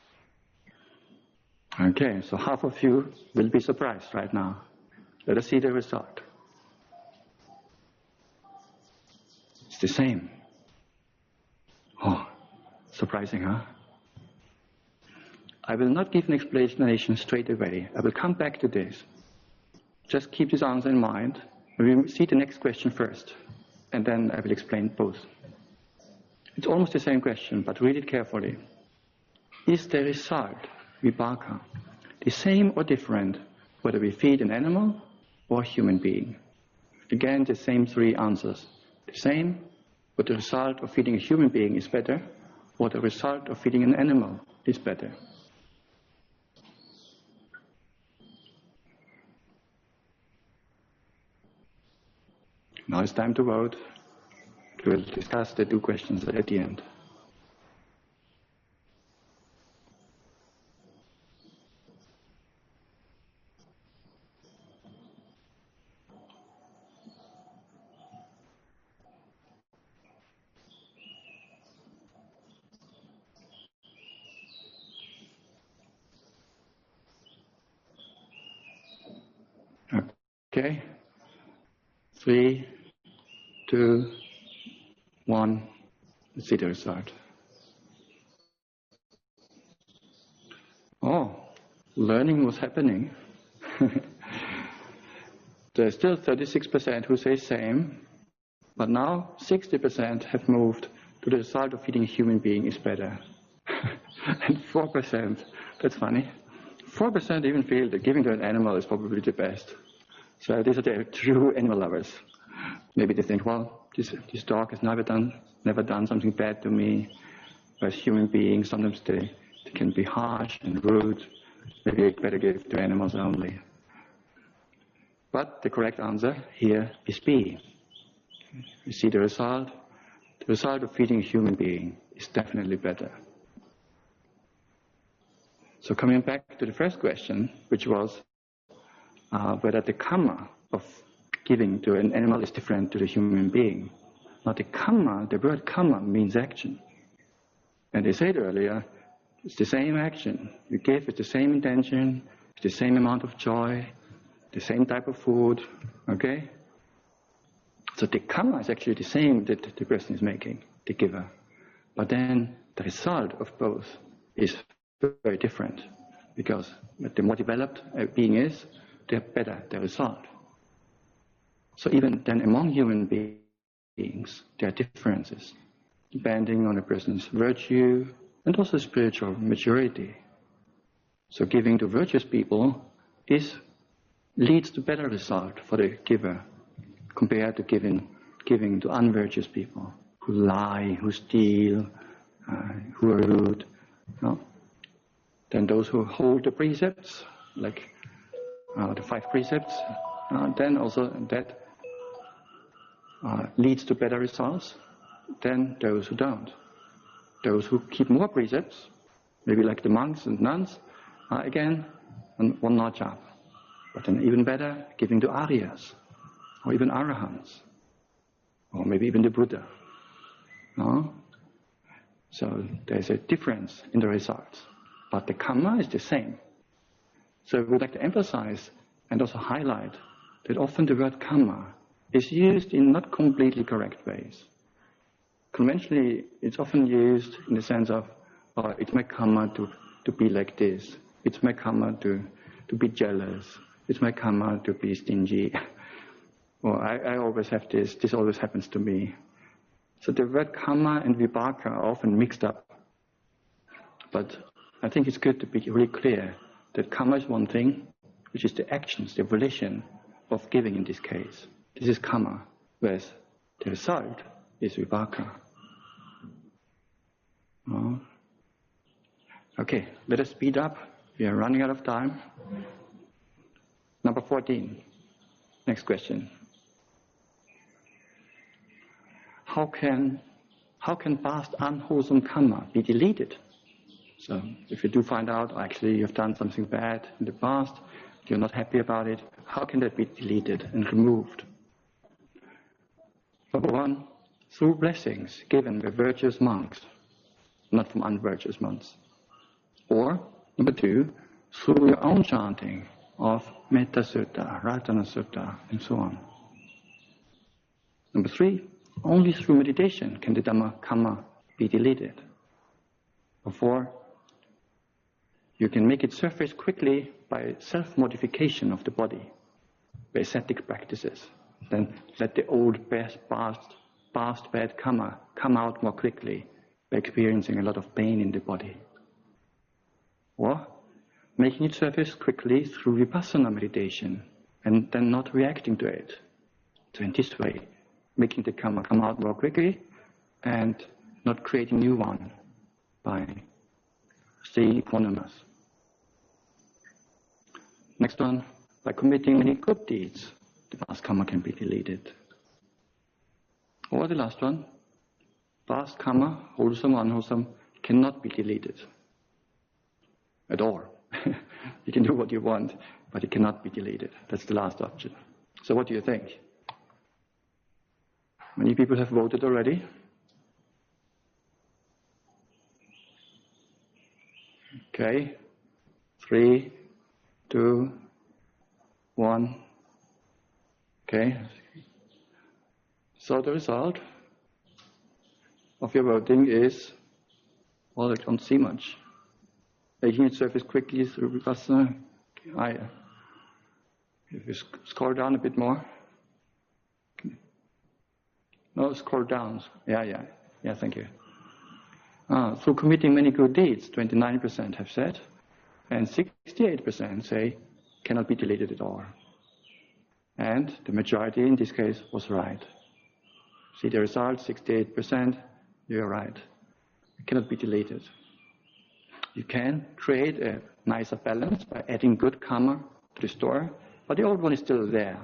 Okay, so half of you will be surprised right now. Let us see the result. It's the same. Oh, surprising, huh? I will not give an explanation straight away. I will come back to this. Just keep this answer in mind. We will see the next question first, and then I will explain both. It's almost the same question, but read it carefully. Is the result, vipaka, the same or different, whether we feed an animal or a human being? Again, the same three answers. The same, but the result of feeding a human being is better, or the result of feeding an animal is better. Now it's time to vote. We will discuss the two questions at the end. Okay. Three, two, one. Let's see the result. Oh, learning was happening. There's still thirty-six percent who say same, but now sixty percent have moved to the result of feeding a human being is better. And four percent, that's funny, four percent even feel that giving to an animal is probably the best. So these are the true animal lovers. Maybe they think, well, this, this dog has never done, never done something bad to me. As human beings, sometimes they, they can be harsh and rude. Maybe I better give to animals only. But the correct answer here is B. You see the result? The result of feeding a human being is definitely better. So coming back to the first question, which was uh, whether the karma of giving to an animal is different to the human being. Now the karma, the word karma means action. And they said earlier, it's the same action. You give with the same intention, with the same amount of joy, the same type of food, okay? So the karma is actually the same that the person is making, the giver. But then the result of both is very different. Because the more developed a being is, the better the result. So even then among human beings, there are differences, depending on a person's virtue and also spiritual maturity. So giving to virtuous people is leads to better result for the giver. compared to giving, giving to unvirtuous people who lie, who steal, uh, who are rude. No? Then those who hold the precepts, like uh, the five precepts, uh, then also that uh, leads to better results than those who don't. Those who keep more precepts, maybe like the monks and nuns, uh, again, one, one notch up. But then even better, giving to Aryas, or even Arahants, or maybe even the Buddha. No? So there's a difference in the results. But the karma is the same. So we'd like to emphasize and also highlight that often the word karma is used in not completely correct ways. Conventionally, it's often used in the sense of, oh, it's my karma to, to be like this. It's my karma to, to be jealous. It's my karma to be stingy. Or I, I always have this. This always happens to me. So the word karma and vipaka are often mixed up. But I think it's good to be really clear that karma is one thing, which is the actions, the volition of giving in this case. This is karma, whereas the result is vipaka. Oh. Okay, let us speed up. We are running out of time. Number fourteen. Next question. How can, how can past unwholesome karma be deleted? So if you do find out, actually you've done something bad in the past, you're not happy about it, how can that be deleted and removed? Number one, through blessings given by virtuous monks, not from unvirtuous monks. Or, number two, through your own chanting of Metta Sutta, Ratana Sutta, and so on. Number three, only through meditation can the Dhamma karma be deleted. Number four, you can make it surface quickly by self-modification of the body, by ascetic practices. Then let the old past, past, past bad karma come out more quickly by experiencing a lot of pain in the body. Or making it surface quickly through vipassana meditation and then not reacting to it. So in this way, making the karma come out more quickly and not creating new one by staying equanimous. Next one, by committing many good deeds, the past karma can be deleted. Or the last one, past karma, wholesome or unwholesome, cannot be deleted at all. You can do what you want, but it cannot be deleted. That's the last option. So what do you think? Many people have voted already. Okay. Three, two, one. Okay. So the result of your voting is, well, I don't see much. Making it surface quickly through vipassana. I, if you sc- scroll down a bit more. No, scroll down. Yeah, yeah. Yeah, thank you. Ah, through committing many good deeds, twenty-nine percent have said, and sixty-eight percent say cannot be deleted at all. And the majority in this case was right. See the result, sixty-eight percent, you're right. It cannot be deleted. You can create a nicer balance by adding good karma to the store, but the old one is still there.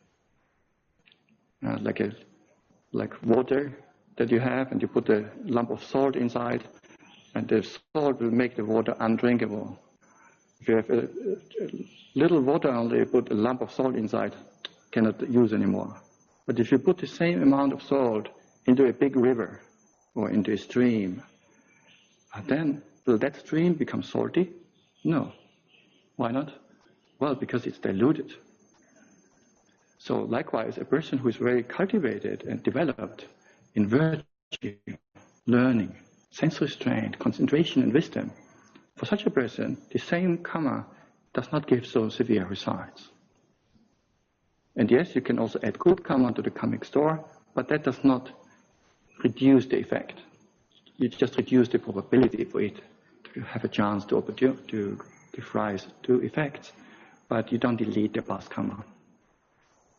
Uh, like a like water that you have, and you put a lump of salt inside, and the salt will make the water undrinkable. If you have a, a little water only, you put a lump of salt inside, cannot use anymore. But if you put the same amount of salt into a big river or into a stream, then will that stream become salty? No. Why not? Well, because it's diluted. So likewise, a person who is very cultivated and developed in virtue, learning, sense restraint, concentration and wisdom, for such a person, the same karma does not give so severe results. And yes, you can also add good karma to the karmic store, but that does not reduce the effect. You just reduce the probability for it to have a chance to, to give rise to effects, but you don't delete the past karma.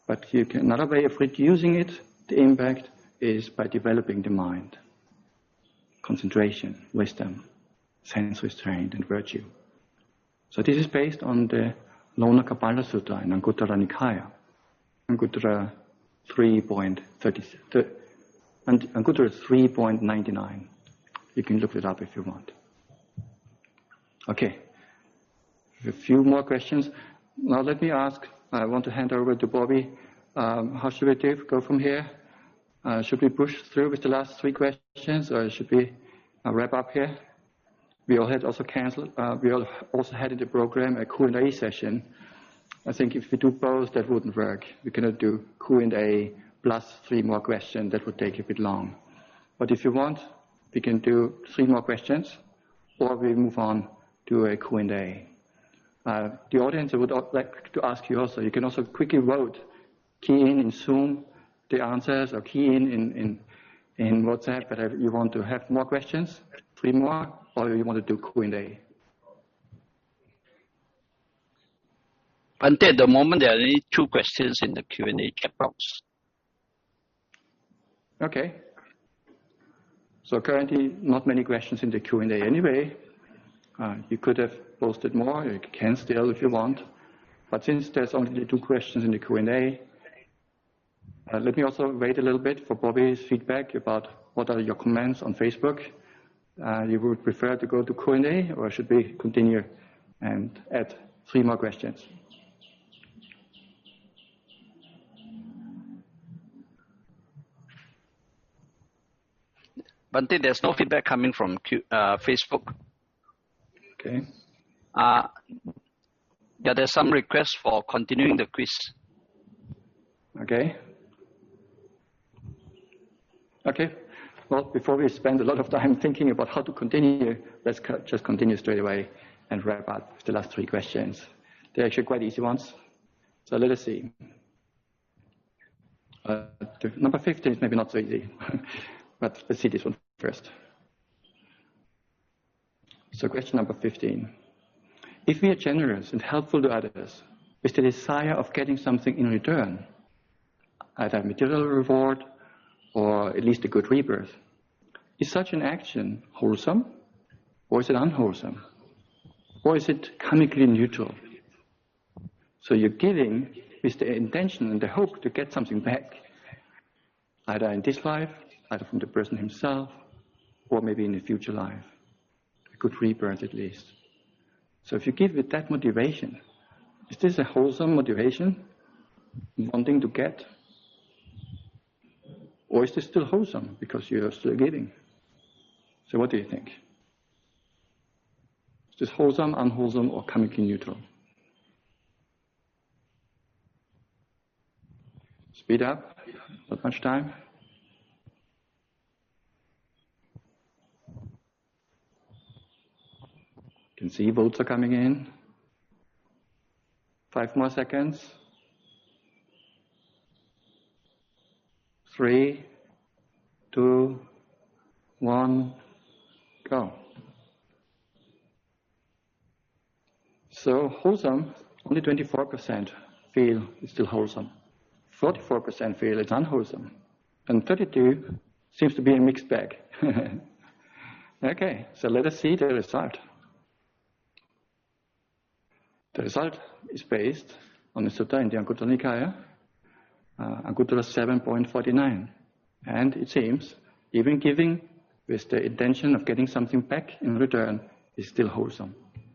But you can, another way of reducing it, the impact, is by developing the mind. Concentration, wisdom, sense restraint, and virtue. So this is based on the Lonakapala Sutta in Anguttara Nikaya. Anguttara three point thirty, and Anguttara three point ninety-nine. You can look it up if you want. Okay. A few more questions. Now let me ask, I want to hand over to Bobby. Um, how should we do? Go from here? Uh, should we push through with the last three questions, or should we uh, wrap up here? We all had also canceled. Uh, we all also had in the program a Q and A session. I think if we do both, that wouldn't work. We cannot do Q and A plus three more questions. That would take a bit long. But if you want, we can do three more questions, or we move on to a Q and A. Uh, the audience, I would like to ask you also, you can also quickly vote, key in in Zoom the answers, or key in in, in, in WhatsApp whether you want to have more questions, three more, or you want to do Q and A. Bhante, at the moment there are only two questions in the Q and A chat box. Okay. So currently not many questions in the Q and A anyway. Uh, you could have posted more, you can still if you want. But since there's only two questions in the Q and A, uh, let me also wait a little bit for Bobby's feedback about what are your comments on Facebook. Uh, you would prefer to go to Q and A, or should we continue and add three more questions? Bhante, there's no feedback coming from Q, uh, Facebook. Okay. Uh, yeah, there's some requests for continuing the quiz. Okay. Okay. Well, before we spend a lot of time thinking about how to continue, let's just continue straight away and wrap up with the last three questions. They're actually quite easy ones. So let us see. Uh, number fifteen is maybe not so easy, but let's see this one first. So question number fifteen. If we are generous and helpful to others with the desire of getting something in return, either a material reward or at least a good rebirth, is such an action wholesome, or is it unwholesome? Or is it karmically neutral? So you're giving with the intention and the hope to get something back, either in this life, either from the person himself, or maybe in a future life. A good rebirth at least. So if you give with that motivation, is this a wholesome motivation, wanting to get? Or is this still wholesome because you're still giving? So what do you think? Is this wholesome, unwholesome, or karmically neutral? Speed up, not much time. You can see votes are coming in. Five more seconds. Three, two, one, go. So wholesome, only twenty-four percent feel it's still wholesome. forty-four percent feel it's unwholesome. And thirty-two seems to be a mixed bag. Okay, so let us see the result. The result is based on the sutta in the Anguttara Nikaya, uh, Anguttara seven point forty-nine. And it seems even giving with the intention of getting something back in return is still wholesome.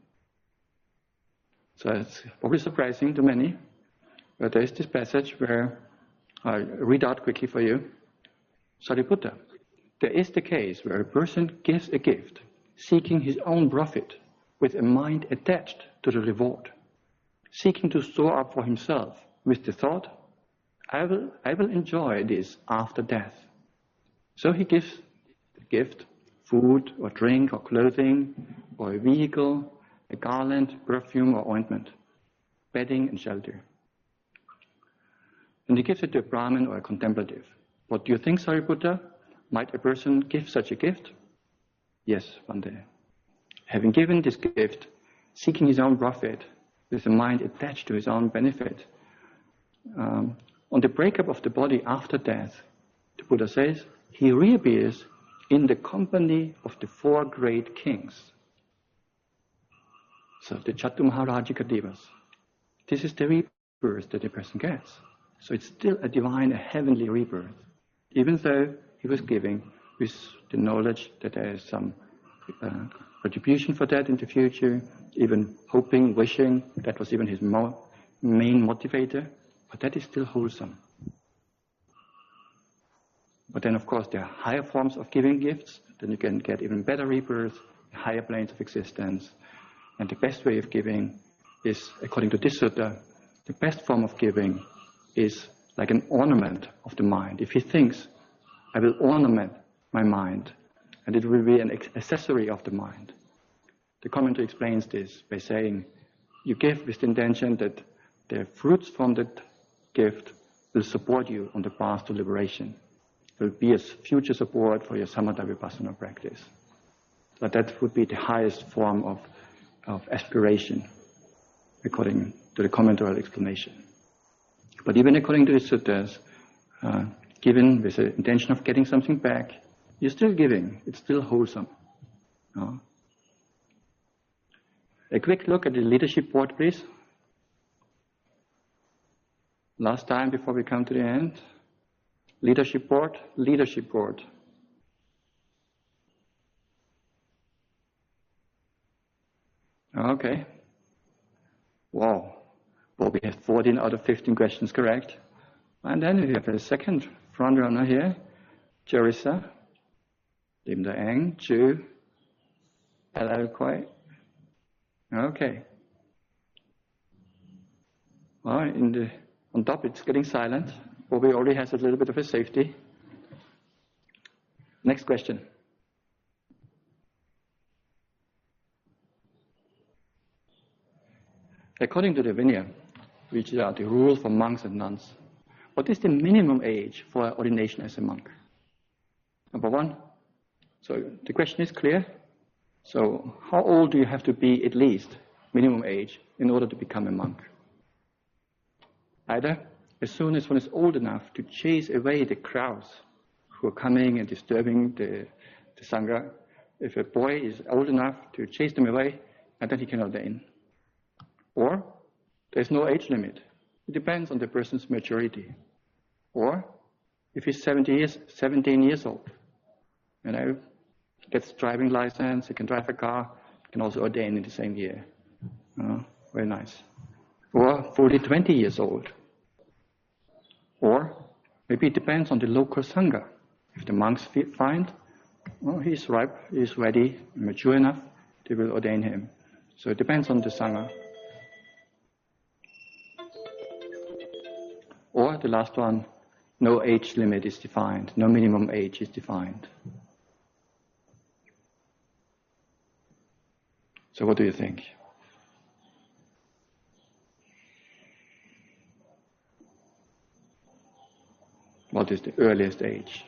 So it's probably surprising to many, but there is this passage where I'll read out quickly for you. Sariputta, there is the case where a person gives a gift seeking his own profit with a mind attached to the reward, seeking to store up for himself with the thought, I will, I will enjoy this after death. So he gives the gift, food or drink or clothing or a vehicle, a garland, perfume or ointment, bedding and shelter. And he gives it to a Brahmin or a contemplative. What do you think, Sariputta? Might a person give such a gift? Yes, Bhante. Having given this gift, seeking his own profit, with a mind attached to his own benefit, um, on the breakup of the body after death, the Buddha says, he reappears in the company of the four great kings. So the Chaturmaharajika Devas. This is the rebirth that a person gets. So it's still a divine, a heavenly rebirth, even though he was giving with the knowledge that there is some uh, retribution for that in the future, even hoping, wishing, that was even his mo- main motivator, but that is still wholesome. But then, of course, there are higher forms of giving gifts, then you can get even better rebirth, higher planes of existence. And the best way of giving is, according to this sutta, the best form of giving is like an ornament of the mind. If he thinks, I will ornament my mind, and it will be an accessory of the mind. The commentary explains this by saying, you give with the intention that the fruits from that gift will support you on the path to liberation. It will be a future support for your samatha vipassana practice. So that would be the highest form of, of aspiration, according to the commentary explanation. But even according to the suttas, uh, given with the intention of getting something back, you're still giving. It's still wholesome. No? A quick look at the leadership board, please. Last time before we come to the end. Leadership board, leadership board. Okay. Wow. Well, we have fourteen out of fifteen questions correct. And then we have a second front runner here, Jerissa, Lim Da Eng, Chu, L L Kwai. Okay. Well, in the, on top it's getting silent. Bobby already has a little bit of a safety. Next question. According to the Vinaya, which are the rules for monks and nuns, what is the minimum age for ordination as a monk? Number one. So the question is clear. So how old do you have to be at least, minimum age, in order to become a monk? Either as soon as one is old enough to chase away the crowds who are coming and disturbing the, the Sangha. If a boy is old enough to chase them away, and then he can ordain. Or there's no age limit. It depends on the person's maturity. Or if he's seventy years, seventeen years old, you know, gets driving license, he can drive a car, can also ordain in the same year. Uh, very nice. Or fully twenty years old. Or maybe it depends on the local Sangha. If the monks find, well, he's ripe, he's ready, mature enough, they will ordain him. So it depends on the Sangha. Or the last one, no age limit is defined, no minimum age is defined. So what do you think? What is the earliest age?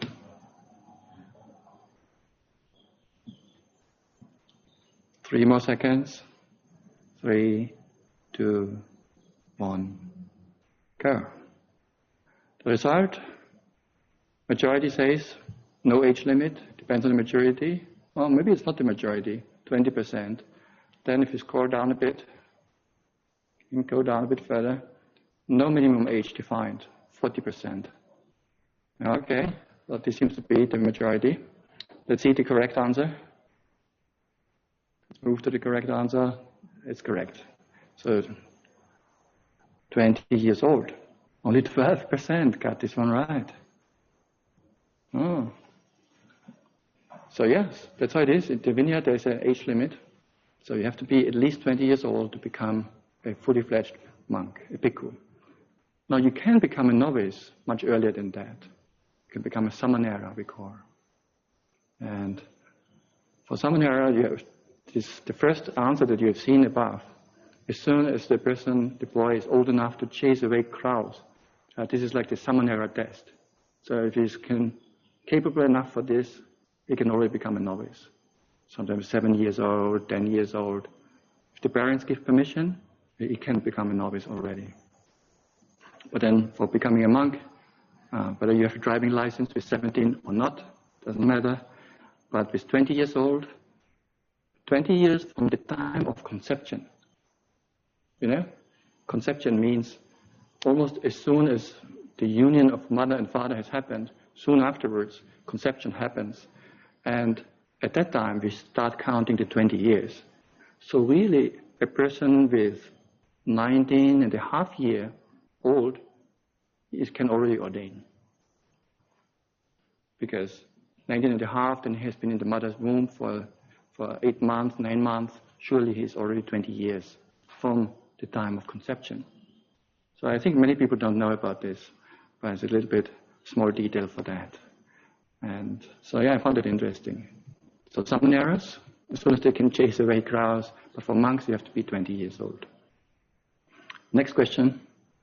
Three more seconds. Three, two, one, go. The result, majority says no age limit, depends on the maturity. Well, maybe it's not the majority, twenty percent. Then if you scroll down a bit, you can go down a bit further. No minimum age defined, forty percent. Okay, well, this seems to be the majority. Let's see the correct answer. Let's move to the correct answer. It's correct. So, twenty years old. Only twelve percent got this one right. Oh. So yes, that's how it is. In the Vinaya, there's an age limit. So you have to be at least twenty years old to become a fully fledged monk, a bhikkhu. Now you can become a novice much earlier than that. You can become a samanera, we call. And for samanera, you have this, the first answer that you have seen above. As soon as the person, the boy, is old enough to chase away crowds, uh, this is like the samanera test. So if he's can, capable enough for this, he can already become a novice. Sometimes seven years old, ten years old. If the parents give permission, he can become a novice already. But then for becoming a monk, uh, whether you have a driving license with seventeen or not, doesn't matter. But with twenty years old, twenty years from the time of conception, you know, conception means almost as soon as the union of mother and father has happened, soon afterwards, conception happens. And at that time, we start counting the twenty years. So really, a person with nineteen and a half year old is, can already ordain. Because nineteen and a half, then he has been in the mother's womb for, for eight months, nine months. Surely he's already twenty years from the time of conception. So I think many people don't know about this, but it's a little bit small detail for that. And so yeah, I found it interesting. So some narrows, as soon as they can chase away crowds, but for monks you have to be twenty years old. Next question.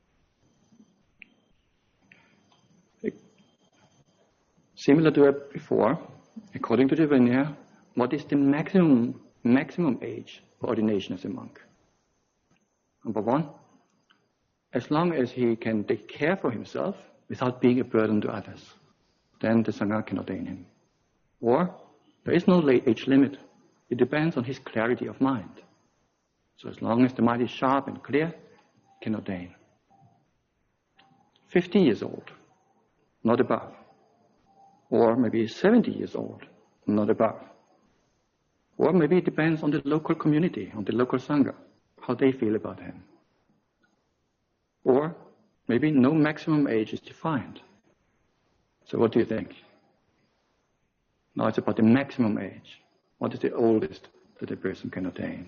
Similar to it before, according to the Vinaya, what is the maximum maximum age for ordination as a monk? Number one, as long as he can take care for himself without being a burden to others, then the Sangha can ordain him. Or there is no age limit. It depends on his clarity of mind. So as long as the mind is sharp and clear, he can ordain. fifty years old, not above. Or maybe seventy years old, not above. Or maybe it depends on the local community, on the local Sangha, how they feel about him. Or maybe no maximum age is defined. So what do you think? Now it's about the maximum age. What is the oldest that a person can attain?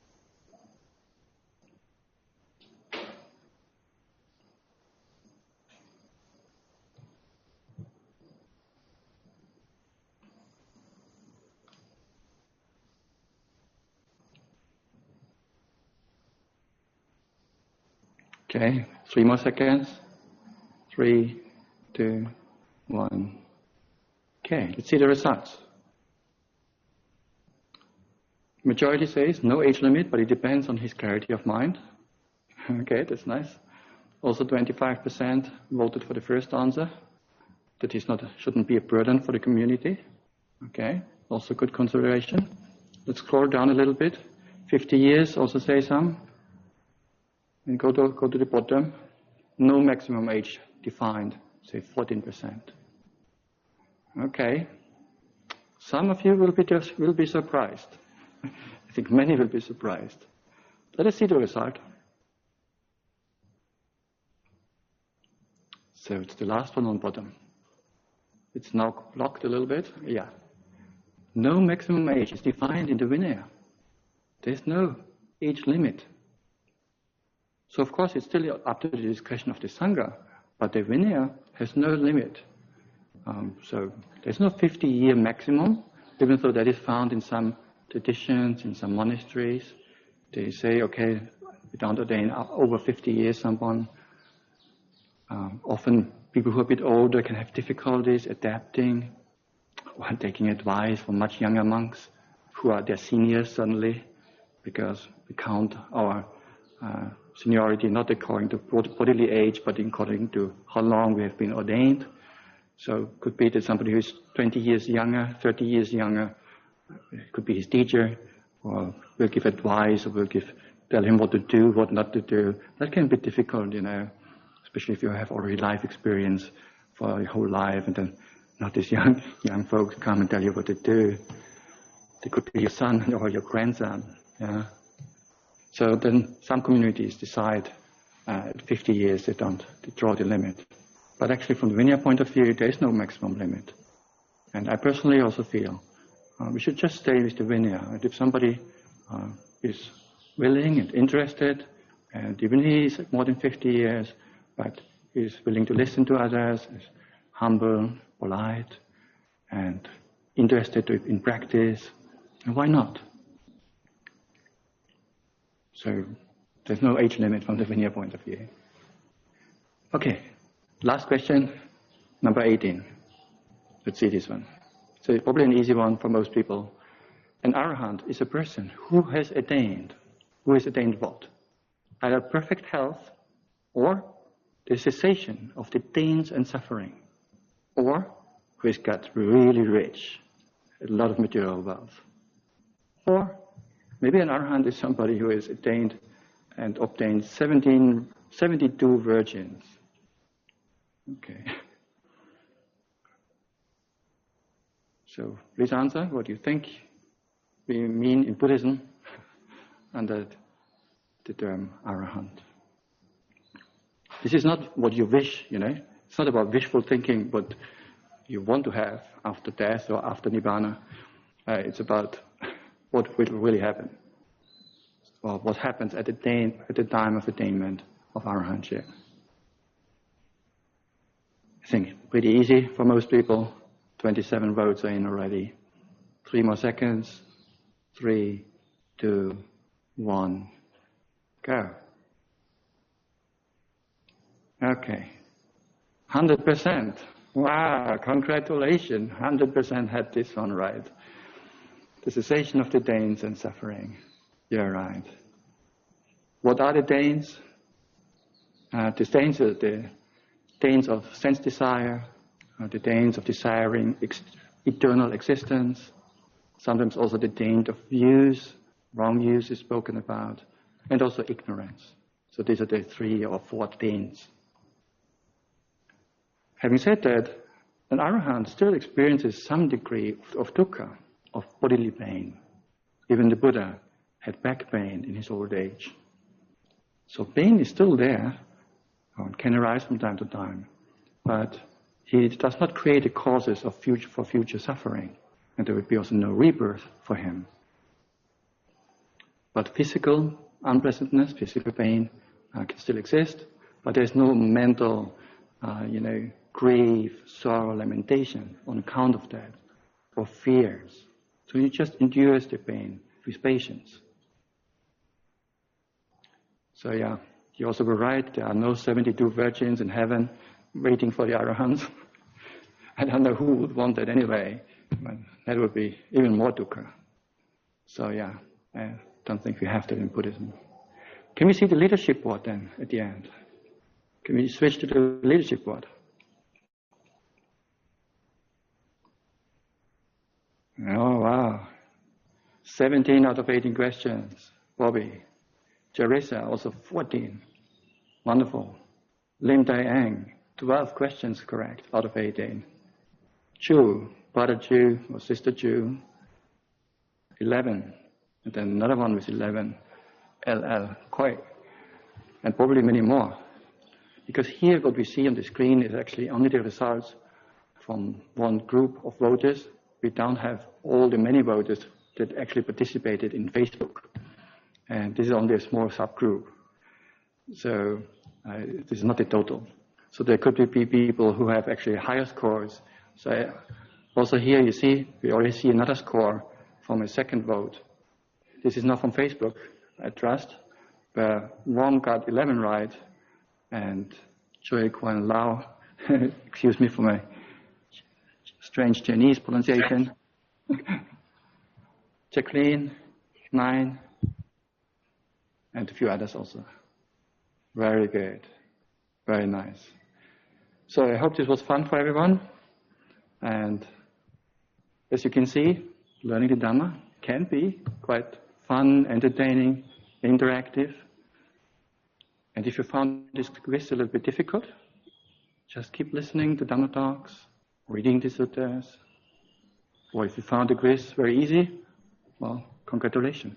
Okay, three more seconds. Three, two, one. Okay, let's see the results. Majority says no age limit, but it depends on his clarity of mind. Okay, that's nice. Also twenty-five percent voted for the first answer, that he not, shouldn't be a burden for the community. Okay, also good consideration. Let's scroll down a little bit. fifty years, also say some. And go to, go to the bottom. No maximum age defined, say fourteen percent. Okay. Some of you will be, just, will be surprised. I think many will be surprised. Let us see the result. So it's the last one on bottom. It's now blocked a little bit. Yeah. No maximum age is defined in the Vinaya. There's no age limit. So of course it's still up to the discretion of the Sangha, but the Vinaya has no limit. Um, so there's no fifty year maximum, even though that is found in some traditions, in some monasteries. They say, okay, we don't ordain over fifty years someone. Um, often people who are a bit older can have difficulties adapting or taking advice from much younger monks who are their seniors suddenly, because we count our uh, seniority not according to bodily age, but according to how long we have been ordained. So it could be that somebody who is twenty years younger, thirty years younger, it could be his teacher, or will give advice, or will give, tell him what to do, what not to do. That can be difficult, you know, especially if you have already life experience for your whole life, and then not these young young folks come and tell you what to do. They could be your son or your grandson. Yeah. So then some communities decide uh, at fifty years they don't they draw the limit. But actually from the Vinaya point of view, there is no maximum limit. And I personally also feel uh, we should just stay with the Vinaya. And if somebody uh, is willing and interested, and even he is more than fifty years, but is willing to listen to others, is humble, polite, and interested in practice, and why not? So there's no age limit from the Vinaya point of view. Okay, last question, number eighteen. Let's see this one. So probably an easy one for most people. An arahant is a person who has attained, who has attained what? Either perfect health or the cessation of the pains and suffering, or who has got really rich, a lot of material wealth. Or maybe an arahant is somebody who has attained and obtained seventeen, seventy-two virgins. Okay. So please answer what you think we mean in Buddhism under the term arahant. This is not what you wish, you know. It's not about wishful thinking, what you want to have after death or after Nibbana. Uh, it's about what will really happen, or what happens at the, day, at the time of attainment of arahantship. I think pretty easy for most people. twenty-seven votes are in already. Three more seconds. Three, two, one, go. Okay. one hundred percent. Wow, congratulations. one hundred percent had this one right. The cessation of the pains and suffering. You're right. What are the pains? Uh, the pains are the pains of sense desire, uh, the pains of desiring ex- eternal existence, sometimes also the taint of views, wrong views is spoken about, and also ignorance. So these are the three or four taints. Having said that, an arahant still experiences some degree of, of dukkha, of bodily pain. Even the Buddha had back pain in his old age. So pain is still there, or it can arise from time to time, but he does not create the causes of future, for future suffering, and there would be also no rebirth for him. But physical unpleasantness, physical pain uh, can still exist, but there's no mental, uh, you know, grief, sorrow, lamentation on account of that, or fears. So he just endures the pain with patience. So yeah, you also were right, there are no seventy-two virgins in heaven waiting for the arahants. I don't know who would want that anyway, but that would be even more dukkha. So yeah, I don't think we have that in Buddhism. Can we see the leadership board then at the end? Can we switch to the leadership board? Oh, wow. seventeen out of eighteen questions. Bobby. Jerissa, also fourteen. Wonderful. Lim Tai Ang, twelve questions correct out of eighteen. Chu, brother Chu or sister Chu, eleven. And then another one with eleven. L L, Koi. And probably many more. Because here what we see on the screen is actually only the results from one group of voters. We don't have all the many voters that actually participated in Facebook. And this is only a small subgroup. So uh, this is not the total. So there could be people who have actually higher scores. So uh, also here you see, we already see another score from a second vote. This is not from Facebook, I trust, where Wong got eleven right, and Joy Kwan Lau, excuse me for my strange Chinese pronunciation. Jacqueline, nine, and a few others also. Very good. Very nice. So I hope this was fun for everyone. And as you can see, learning the Dhamma can be quite fun, entertaining, interactive. And if you found this quiz a little bit difficult, just keep listening to Dhamma talks, reading the suttas. Or if you found the quiz very easy, well, congratulations.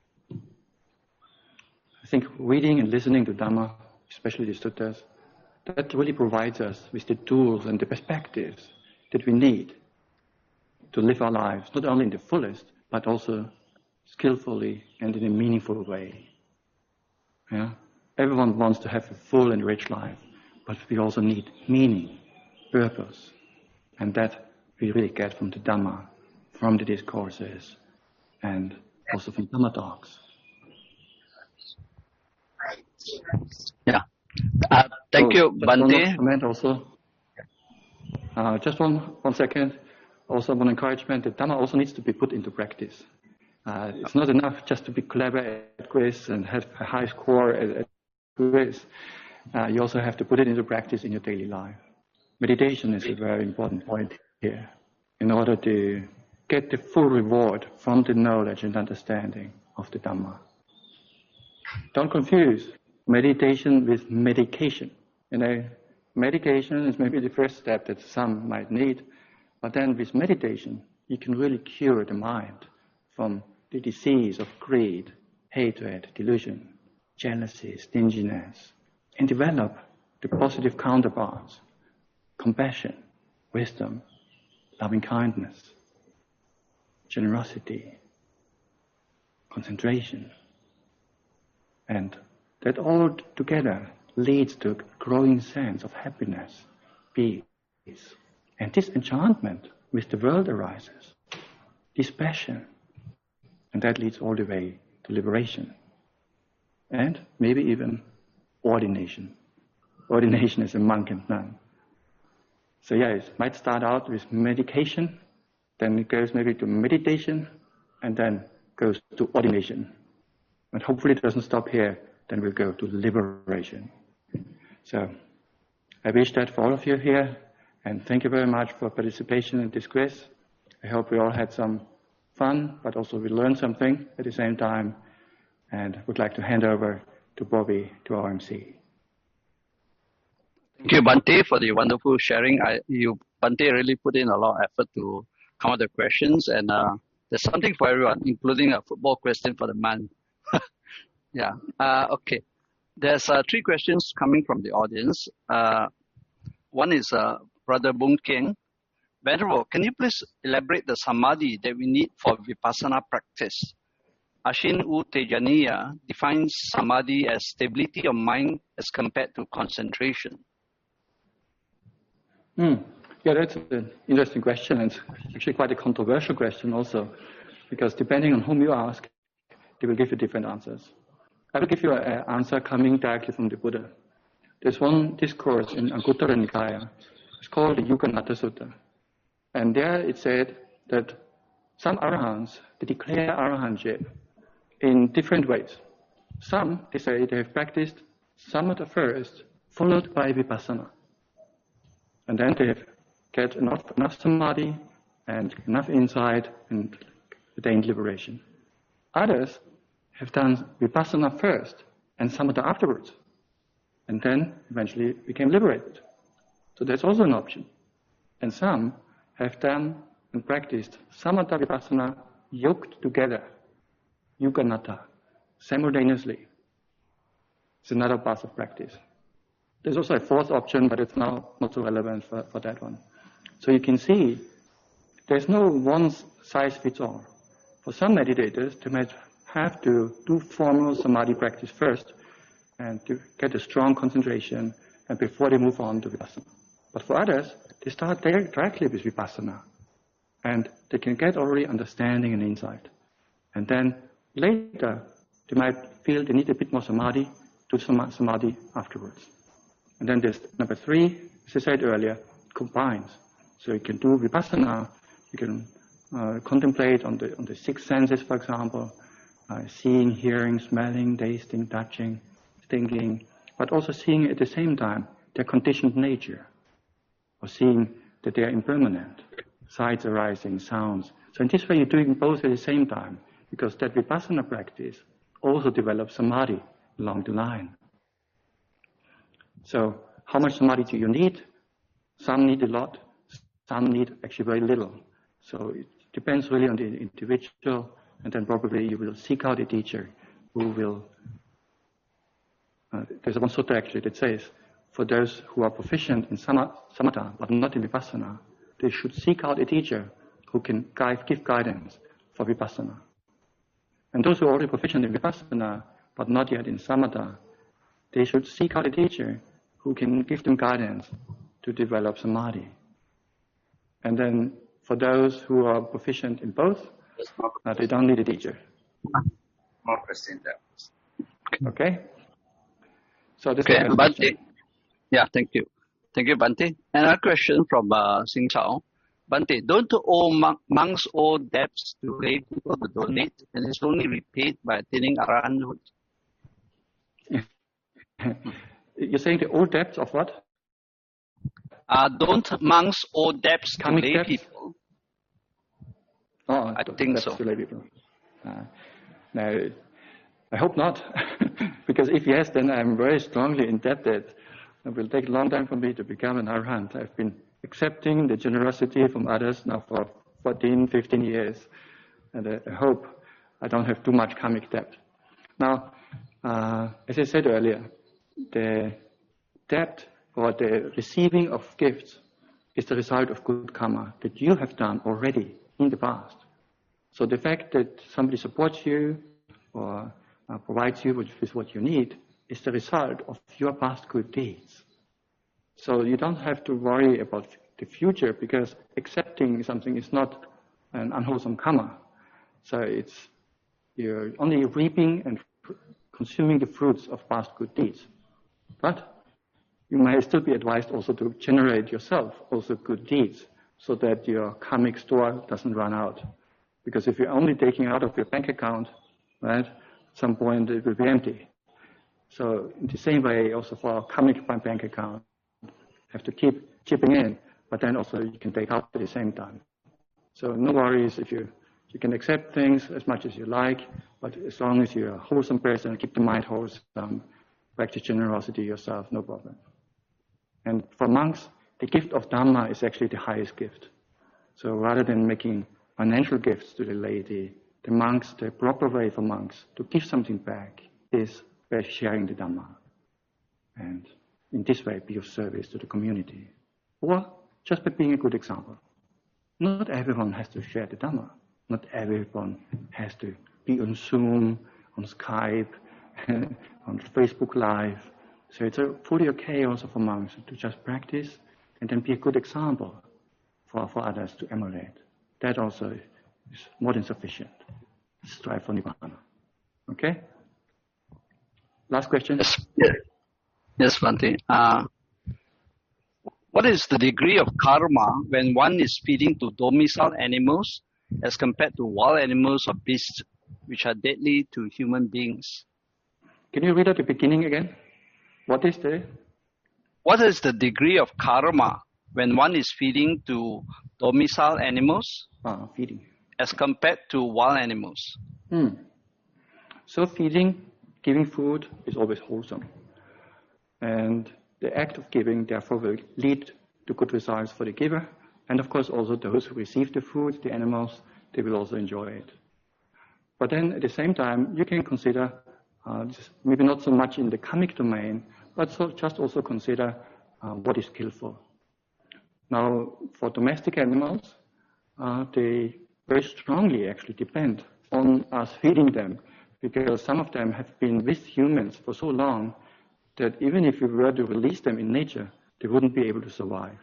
I think reading and listening to Dhamma, especially the suttas, that really provides us with the tools and the perspectives that we need to live our lives, not only in the fullest, but also skillfully and in a meaningful way. Yeah? Everyone wants to have a full and rich life, but we also need meaning, purpose, and that we really get from the Dhamma, from the discourses, and also from Dhamma talks. Yeah. Uh, thank so, you, Bhante. Comment also. Uh, just one one second. Also, one encouragement: the Dhamma also needs to be put into practice. Uh, it's not enough just to be clever at quiz and have a high score at, at quiz. uh, you also have to put it into practice in your daily life. Meditation is a very important point here in order to get the full reward from the knowledge and understanding of the Dhamma. Don't confuse meditation with medication. You know, medication is maybe the first step that some might need, but then with meditation, you can really cure the mind from the disease of greed, hatred, delusion, jealousy, stinginess, and develop the positive counterparts, compassion, wisdom, loving kindness, generosity, concentration. And that all together leads to a growing sense of happiness, peace. And this enchantment with the world arises, this passion. And that leads all the way to liberation. And maybe even ordination. Ordination as a monk and nun. So yeah, it might start out with medication, then it goes maybe to meditation, and then goes to ordination. And hopefully it doesn't stop here, then we'll go to liberation. So I wish that for all of you here, and thank you very much for participation in this quiz. I hope we all had some fun, but also we learned something at the same time, and would like to hand over to Bobby, to our M C. Thank you, Bhante, for the wonderful sharing. I, you, Bhante, really put in a lot of effort to come up with the questions, and uh, there's something for everyone, including a football question for the man. Yeah. Uh, okay. There's uh, three questions coming from the audience. Uh, one is uh, Brother Boon Keng. Venerable, can you please elaborate the samadhi that we need for vipassana practice? Ashin U Tejaniya defines samadhi as stability of mind as compared to concentration. Hmm. Yeah, that's an interesting question, and it's actually quite a controversial question also, because depending on whom you ask, they will give you different answers. I will give you an answer coming directly from the Buddha. There's one discourse in Anguttara Nikaya. It's called the Yuganatta Sutta. And there it said that some arahants, they declare arahantship in different ways. Some, they say, they have practiced samatha first, followed by vipassana. And then they have get enough, enough samadhi and enough insight and attained liberation. Others have done vipassana first and samatha afterwards, and then eventually became liberated. So that's also an option. And some have done and practiced samatha vipassana yoked together, yuganatta, simultaneously. It's another path of practice. There's also a fourth option, but it's now not so relevant for, for that one. So you can see there's no one size fits all. For some meditators, they might have to do formal samadhi practice first and to get a strong concentration and before they move on to vipassana. But for others, they start directly with vipassana and they can get already understanding and insight. And then later, they might feel they need a bit more samadhi, do some samadhi afterwards. And then there's number three, as I said earlier, combines. So you can do vipassana, you can uh, contemplate on the on the six senses, for example, uh, seeing, hearing, smelling, tasting, touching, thinking, but also seeing at the same time their conditioned nature, or seeing that they are impermanent, sights arising, sounds. So in this way you're doing both at the same time, because that vipassana practice also develops samadhi along the line. So how much samadhi do you need? Some need a lot, some need actually very little. So it depends really on the individual, and then probably you will seek out a teacher who will, uh, there's one sutta actually that says, for those who are proficient in samatha, but not in vipassana, they should seek out a teacher who can guide, give guidance for vipassana. And those who are already proficient in vipassana, but not yet in samatha, they should seek out a teacher who can give them guidance to develop samadhi. And then for those who are proficient in both, uh, they don't need a teacher. More question there. Okay? So this okay, is Bhante. Yeah, thank you. Thank you, Bhante. Another question from uh, Sing Chao. Bhante, don't all monk, monks owe debts to lay people to donate, and it's only repaid by attaining arahanthood? You're saying the old debts of what? Uh, don't monks owe debts to Karmic lay debts? people? Oh, I think that's so. to lay people. Uh, no, I hope not. Because if yes, then I'm very strongly indebted. It will take a long time for me to become an arahant. I've been accepting the generosity from others now for fourteen, fifteen years. And I, I hope I don't have too much karmic debt. Now, uh, as I said earlier, the debt or the receiving of gifts is the result of good karma that you have done already in the past. So the fact that somebody supports you or uh, provides you with, with what you need is the result of your past good deeds. So you don't have to worry about the future because accepting something is not an unwholesome karma. So it's you're only reaping and consuming the fruits of past good deeds. But you may still be advised also to generate yourself also good deeds so that your karmic store doesn't run out. Because if you're only taking out of your bank account, right, at some point it will be empty. So in the same way, also for our karmic bank account, you have to keep chipping in, but then also you can take out at the same time. So no worries if you you can accept things as much as you like, but as long as you're a wholesome person, keep the mind wholesome, practice generosity yourself, no problem. And for monks, the gift of Dhamma is actually the highest gift. So rather than making financial gifts to the laity, the monks, the proper way for monks to give something back is by sharing the Dhamma. And in this way, be of service to the community. Or just by being a good example. Not everyone has to share the Dhamma. Not everyone has to be on Zoom, on Skype, on Facebook Live. So it's fully okay also for monks to just practice and then be a good example for, for others to emulate. That also is more than sufficient. Strive for Nibbana. Okay? Last question. Yes, yeah. Yes, Bhante. Uh, what is the degree of karma when one is feeding to domiciled animals as compared to wild animals or beasts which are deadly to human beings? Can you read at the beginning again? What is the? What is the degree of karma when one is feeding to domiciled animals Ah, feeding. as compared to wild animals? Hmm. So feeding, giving food is always wholesome. And the act of giving, therefore, will lead to good results for the giver. And of course, also those who receive the food, the animals, they will also enjoy it. But then at the same time, you can consider, uh, maybe not so much in the karmic domain, but so just also consider uh, what is skillful. Now, for domestic animals, uh, they very strongly actually depend on us feeding them, because some of them have been with humans for so long that even if we were to release them in nature, they wouldn't be able to survive.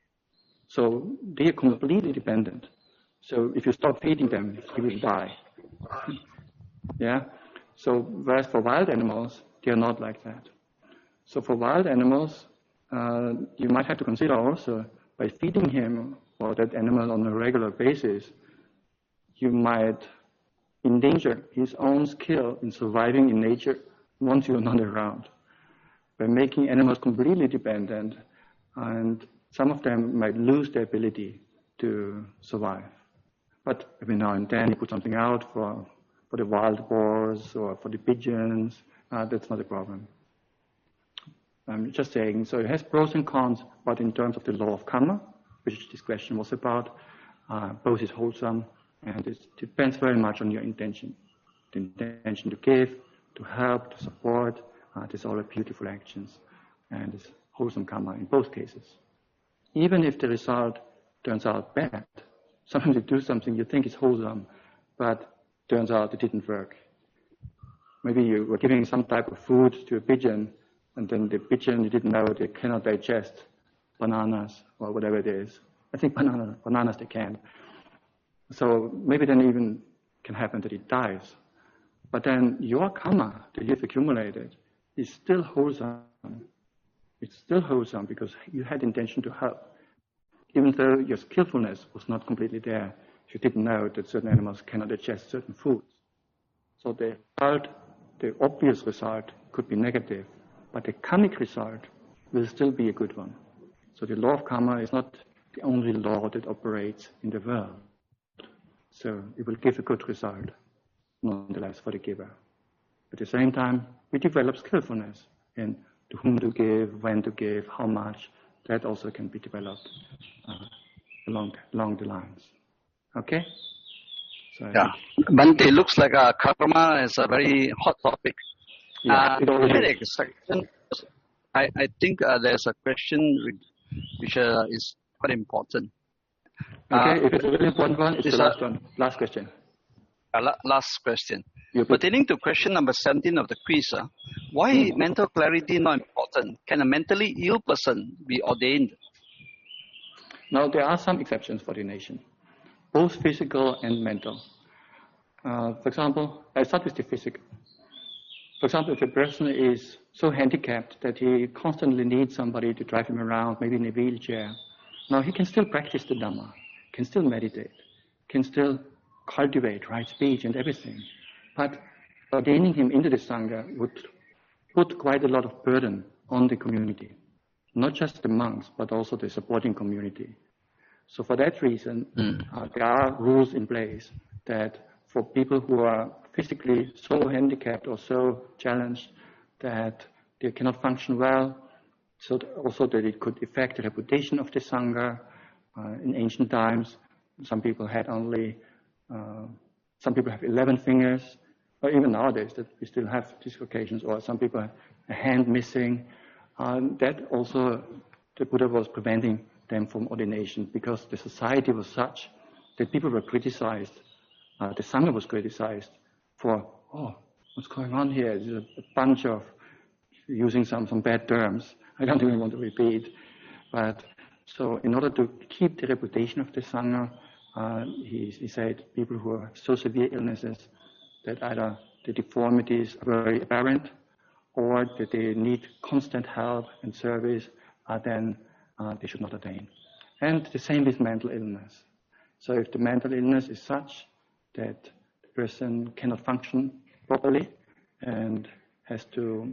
So they are completely dependent. So if you stop feeding them, they will die. Yeah. So whereas for wild animals, they are not like that. So for wild animals, uh, you might have to consider also by feeding him or that animal on a regular basis, you might endanger his own skill in surviving in nature once you're not around. By making animals completely dependent, and some of them might lose their ability to survive. But every now and then you put something out for, for the wild boars or for the pigeons, uh, that's not a problem. I'm just saying, so it has pros and cons, but in terms of the law of karma, which this question was about, uh, both is wholesome, and it depends very much on your intention. The intention to give, to help, to support, uh, these are all beautiful actions, and it's wholesome karma in both cases. Even if the result turns out bad, sometimes you do something you think is wholesome, but turns out it didn't work. Maybe you were giving some type of food to a pigeon, and then the pigeon, you didn't know they cannot digest bananas or whatever it is. I think banana, bananas they can. So maybe then even can happen that it dies. But then your karma that you've accumulated is still wholesome. It's still wholesome because you had intention to help. Even though your skillfulness was not completely there, you didn't know that certain animals cannot digest certain foods. So the result, the obvious result could be negative, but the karmic result will still be a good one. So the law of karma is not the only law that operates in the world. So it will give a good result, nonetheless, for the giver. At the same time, we develop skillfulness in to whom to give, when to give, how much. That also can be developed uh, along, along the lines. Okay? So yeah. Bhante, looks like uh, karma is a very hot topic. Yeah, uh, it always I, is. I, I think uh, there's a question which uh, is quite important. Okay, Uh, if it's a really important one, it's the last one. Last question. Uh, la last question. You Pertaining to question number seventeen of the quiz, uh, why hmm. mental clarity not important? Can a mentally ill person be ordained? Now, there are some exceptions for ordination, both physical and mental. Uh, for example, I start with the physical. For example, if a person is so handicapped that he constantly needs somebody to drive him around, maybe in a wheelchair, now he can still practice the Dhamma, can still meditate, can still cultivate right speech and everything. But ordaining him into the Sangha would put quite a lot of burden on the community, not just the monks, but also the supporting community. So for that reason, mm. uh, there are rules in place that for people who are physically so handicapped or so challenged that they cannot function well, so also that it could affect the reputation of the Sangha. Uh, in ancient times, some people had only, uh, some people have eleven fingers, or even nowadays that we still have these occasions, or some people have a hand missing. Um, that also, the Buddha was preventing them from ordination because the society was such that people were criticized. Uh, the Sangha was criticized for, oh, what's going on here? There's a, a bunch of, using some, some bad terms, I don't even want to repeat. But so in order to keep the reputation of the Sangha, uh, he, he said people who have so severe illnesses that either the deformities are very apparent or that they need constant help and service, uh, then uh, they should not ordain. And the same with mental illness. So if the mental illness is such that the person cannot function properly and has to,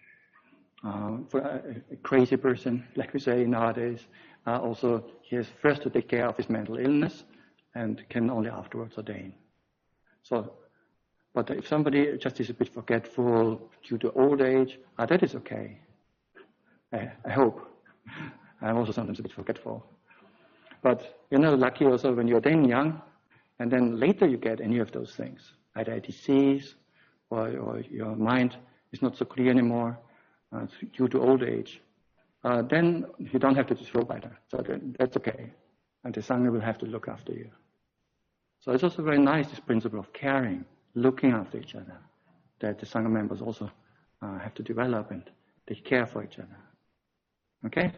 uh, for a, a crazy person, like we say nowadays, uh, also he has first to take care of his mental illness and can only afterwards ordain. So, but if somebody just is a bit forgetful due to old age, uh, that is okay. I, I hope. I'm also sometimes a bit forgetful. But you're not lucky also when you ordain young, and then later you get any of those things, either a disease or, or your mind is not so clear anymore uh, due to old age. Uh, then you don't have to disrobe either. So that's okay. And the Sangha will have to look after you. So it's also very nice, this principle of caring, looking after each other, that the Sangha members also uh, have to develop and take care for each other. Okay?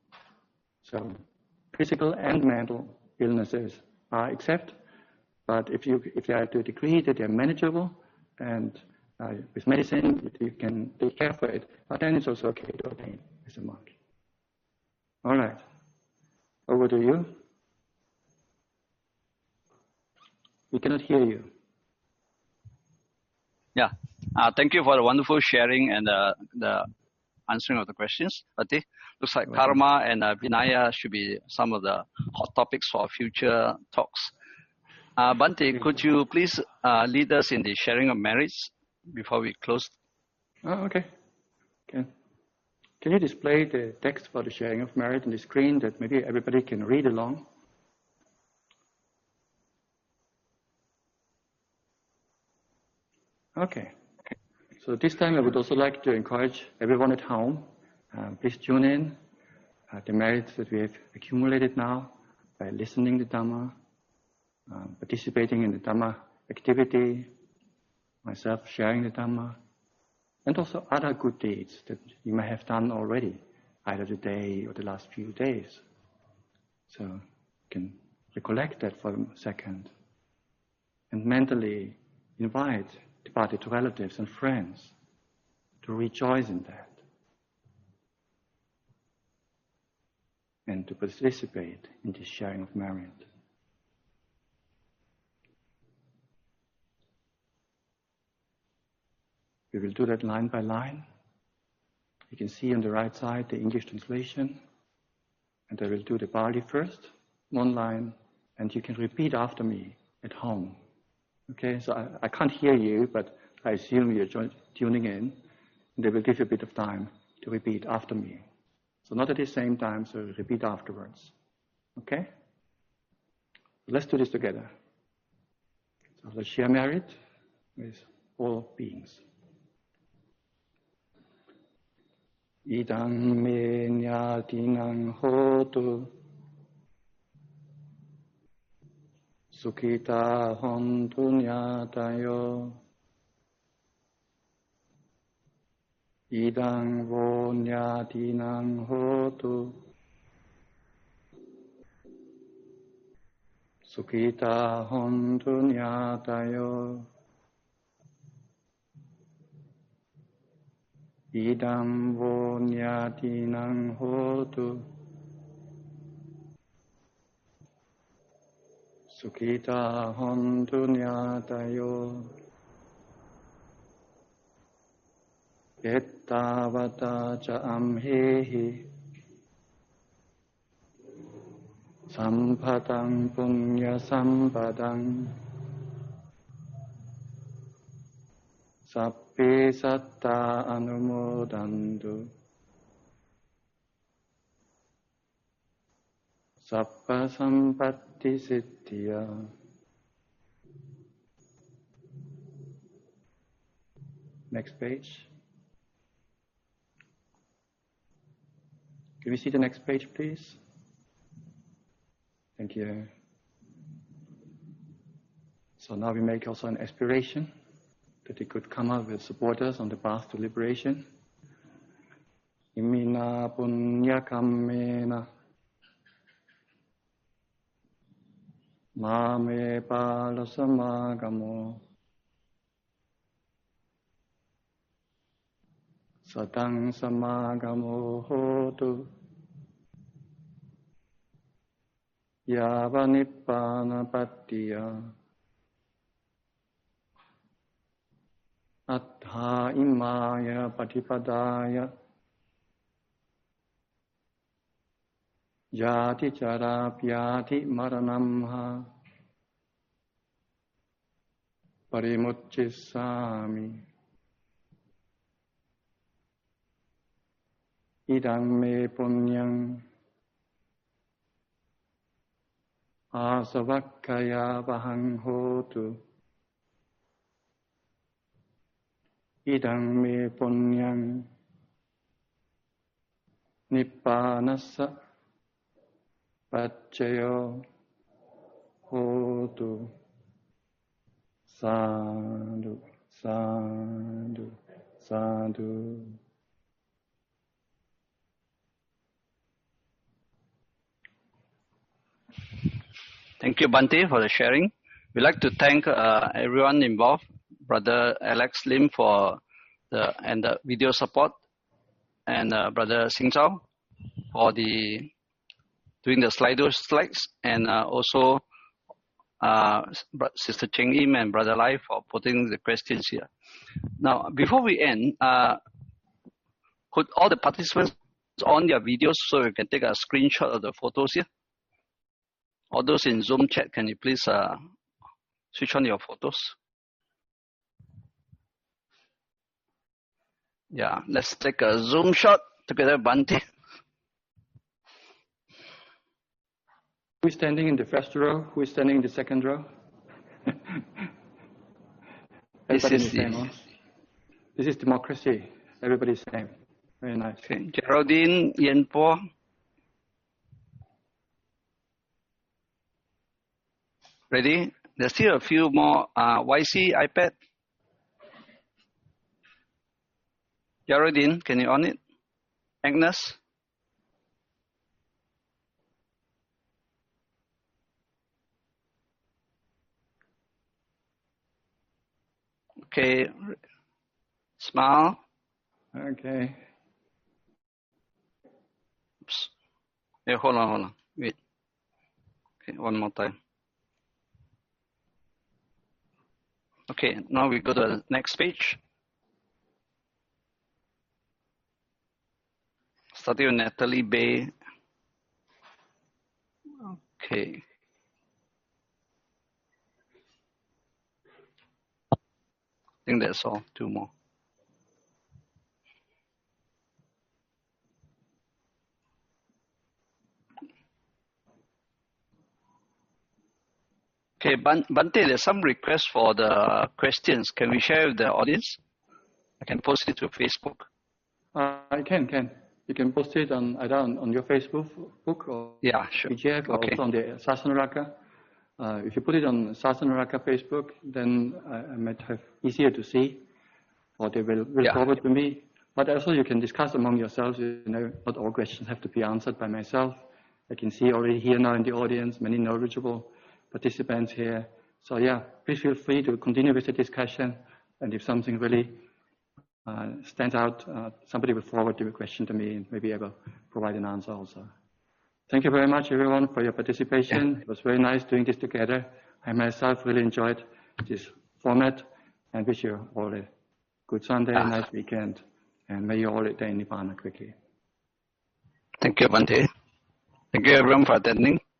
So physical and mental illnesses are except, but if you if they are to a degree that they are manageable and uh, with medicine you can take care for it, but then it's also okay to ordain as a monk. All right, over to you. We cannot hear you. Yeah, uh, thank you for the wonderful sharing and uh, the answering of the questions. Bhante, looks like karma and uh, Vinaya should be some of the hot topics for future talks. Uh, Bhante, could you please uh, lead us in the sharing of merits before we close? Oh, okay. Okay. Can you display the text for the sharing of merit on the screen that maybe everybody can read along? Okay. So this time I would also like to encourage everyone at home, uh, please tune in. Uh, the merits that we have accumulated now by listening to Dhamma, uh, participating in the Dhamma activity, myself sharing the Dhamma, and also other good deeds that you may have done already, either today or the last few days. So you can recollect that for a second and mentally invite departed relatives and friends to rejoice in that and to participate in this sharing of merit. We will do that line by line. You can see on the right side the English translation. And I will do the Pali first, one line, and you can repeat after me at home. Okay, so I, I can't hear you, but I assume you're tuning in. And they will give you a bit of time to repeat after me. So not at the same time, so repeat afterwards. Okay? Let's do this together. So let's share merit with all beings. Idang me nyatinang hotu Sukhita hontu nyatayo Idang vo nyatinang hotu Sukhita hontu nyatayo Idam vo nyatinang hotu Sukhita hontu nyatayo Ettavata ca amhehi Sampatang punya sampadang Sappe satta anumodantu Sappa sampatti siddhya Next page. Can we see the next page, please? Thank you. So now we make also an aspiration that he could come out with supporters on the path to liberation. Imina punya kammena mame palasamagamo satang samagamo hotu yava nibbana pattiya Attha imaya patipadaya Yati charapyati maranamha Parimuchisami Idang me punyang Asavakkaya vahang hotu Idang me punyang Nippanassa Paccayo hotu Sadhu, sadhu, sadhu. Thank you, Bhante, for the sharing. We'd like to thank uh, everyone involved, Brother Alex Lim for the and the video support, and uh, Brother Sing Chao for the doing the Slido slides, and uh, also uh, Sister Cheng Im and Brother Lai for putting the questions here. Now, before we end, uh, could all the participants on their videos so we can take a screenshot of the photos here? All those in Zoom chat, can you please uh, switch on your photos? Yeah, let's take a Zoom shot together, Bhante. Who is standing in the first row? Who is standing in the second row? This is, the, same, huh? This is democracy. Everybody's same. Very nice. Okay. Geraldine, Yen Po. Ready? There's still a few more. Uh, Y C, iPad. Geraldine, can you on it? Agnes? Okay. Smile. Okay. Oops. Hey, hold on, hold on. Wait. Okay, one more time. Okay, now we go to the next page. starting with Natalie Bay. Okay. I think that's all. Two more. Okay, Bante, there's some requests for the questions. Can we share with the audience? I can post it to Facebook. Uh, I can, can. You can post it on either on, on your Facebook book or yeah, sure. P G F or okay. also on the Sasanaraka. Uh, if you put it on Sasanaraka Facebook, then I, I might have easier to see, or they will, will yeah. forward to me. But also you can discuss among yourselves. You know, not all questions have to be answered by myself. I can see already here now in the audience many knowledgeable participants here. So yeah, please feel free to continue with the discussion. And if something really uh, stands out, uh, somebody will forward the question to me and maybe I will provide an answer also. Thank you very much everyone for your participation. Yeah. It was very nice doing this together. I myself really enjoyed this format and wish you all a good Sunday, ah. nice weekend, and may you all attain Nibbana quickly. Thank you, Bante. Thank you everyone for attending.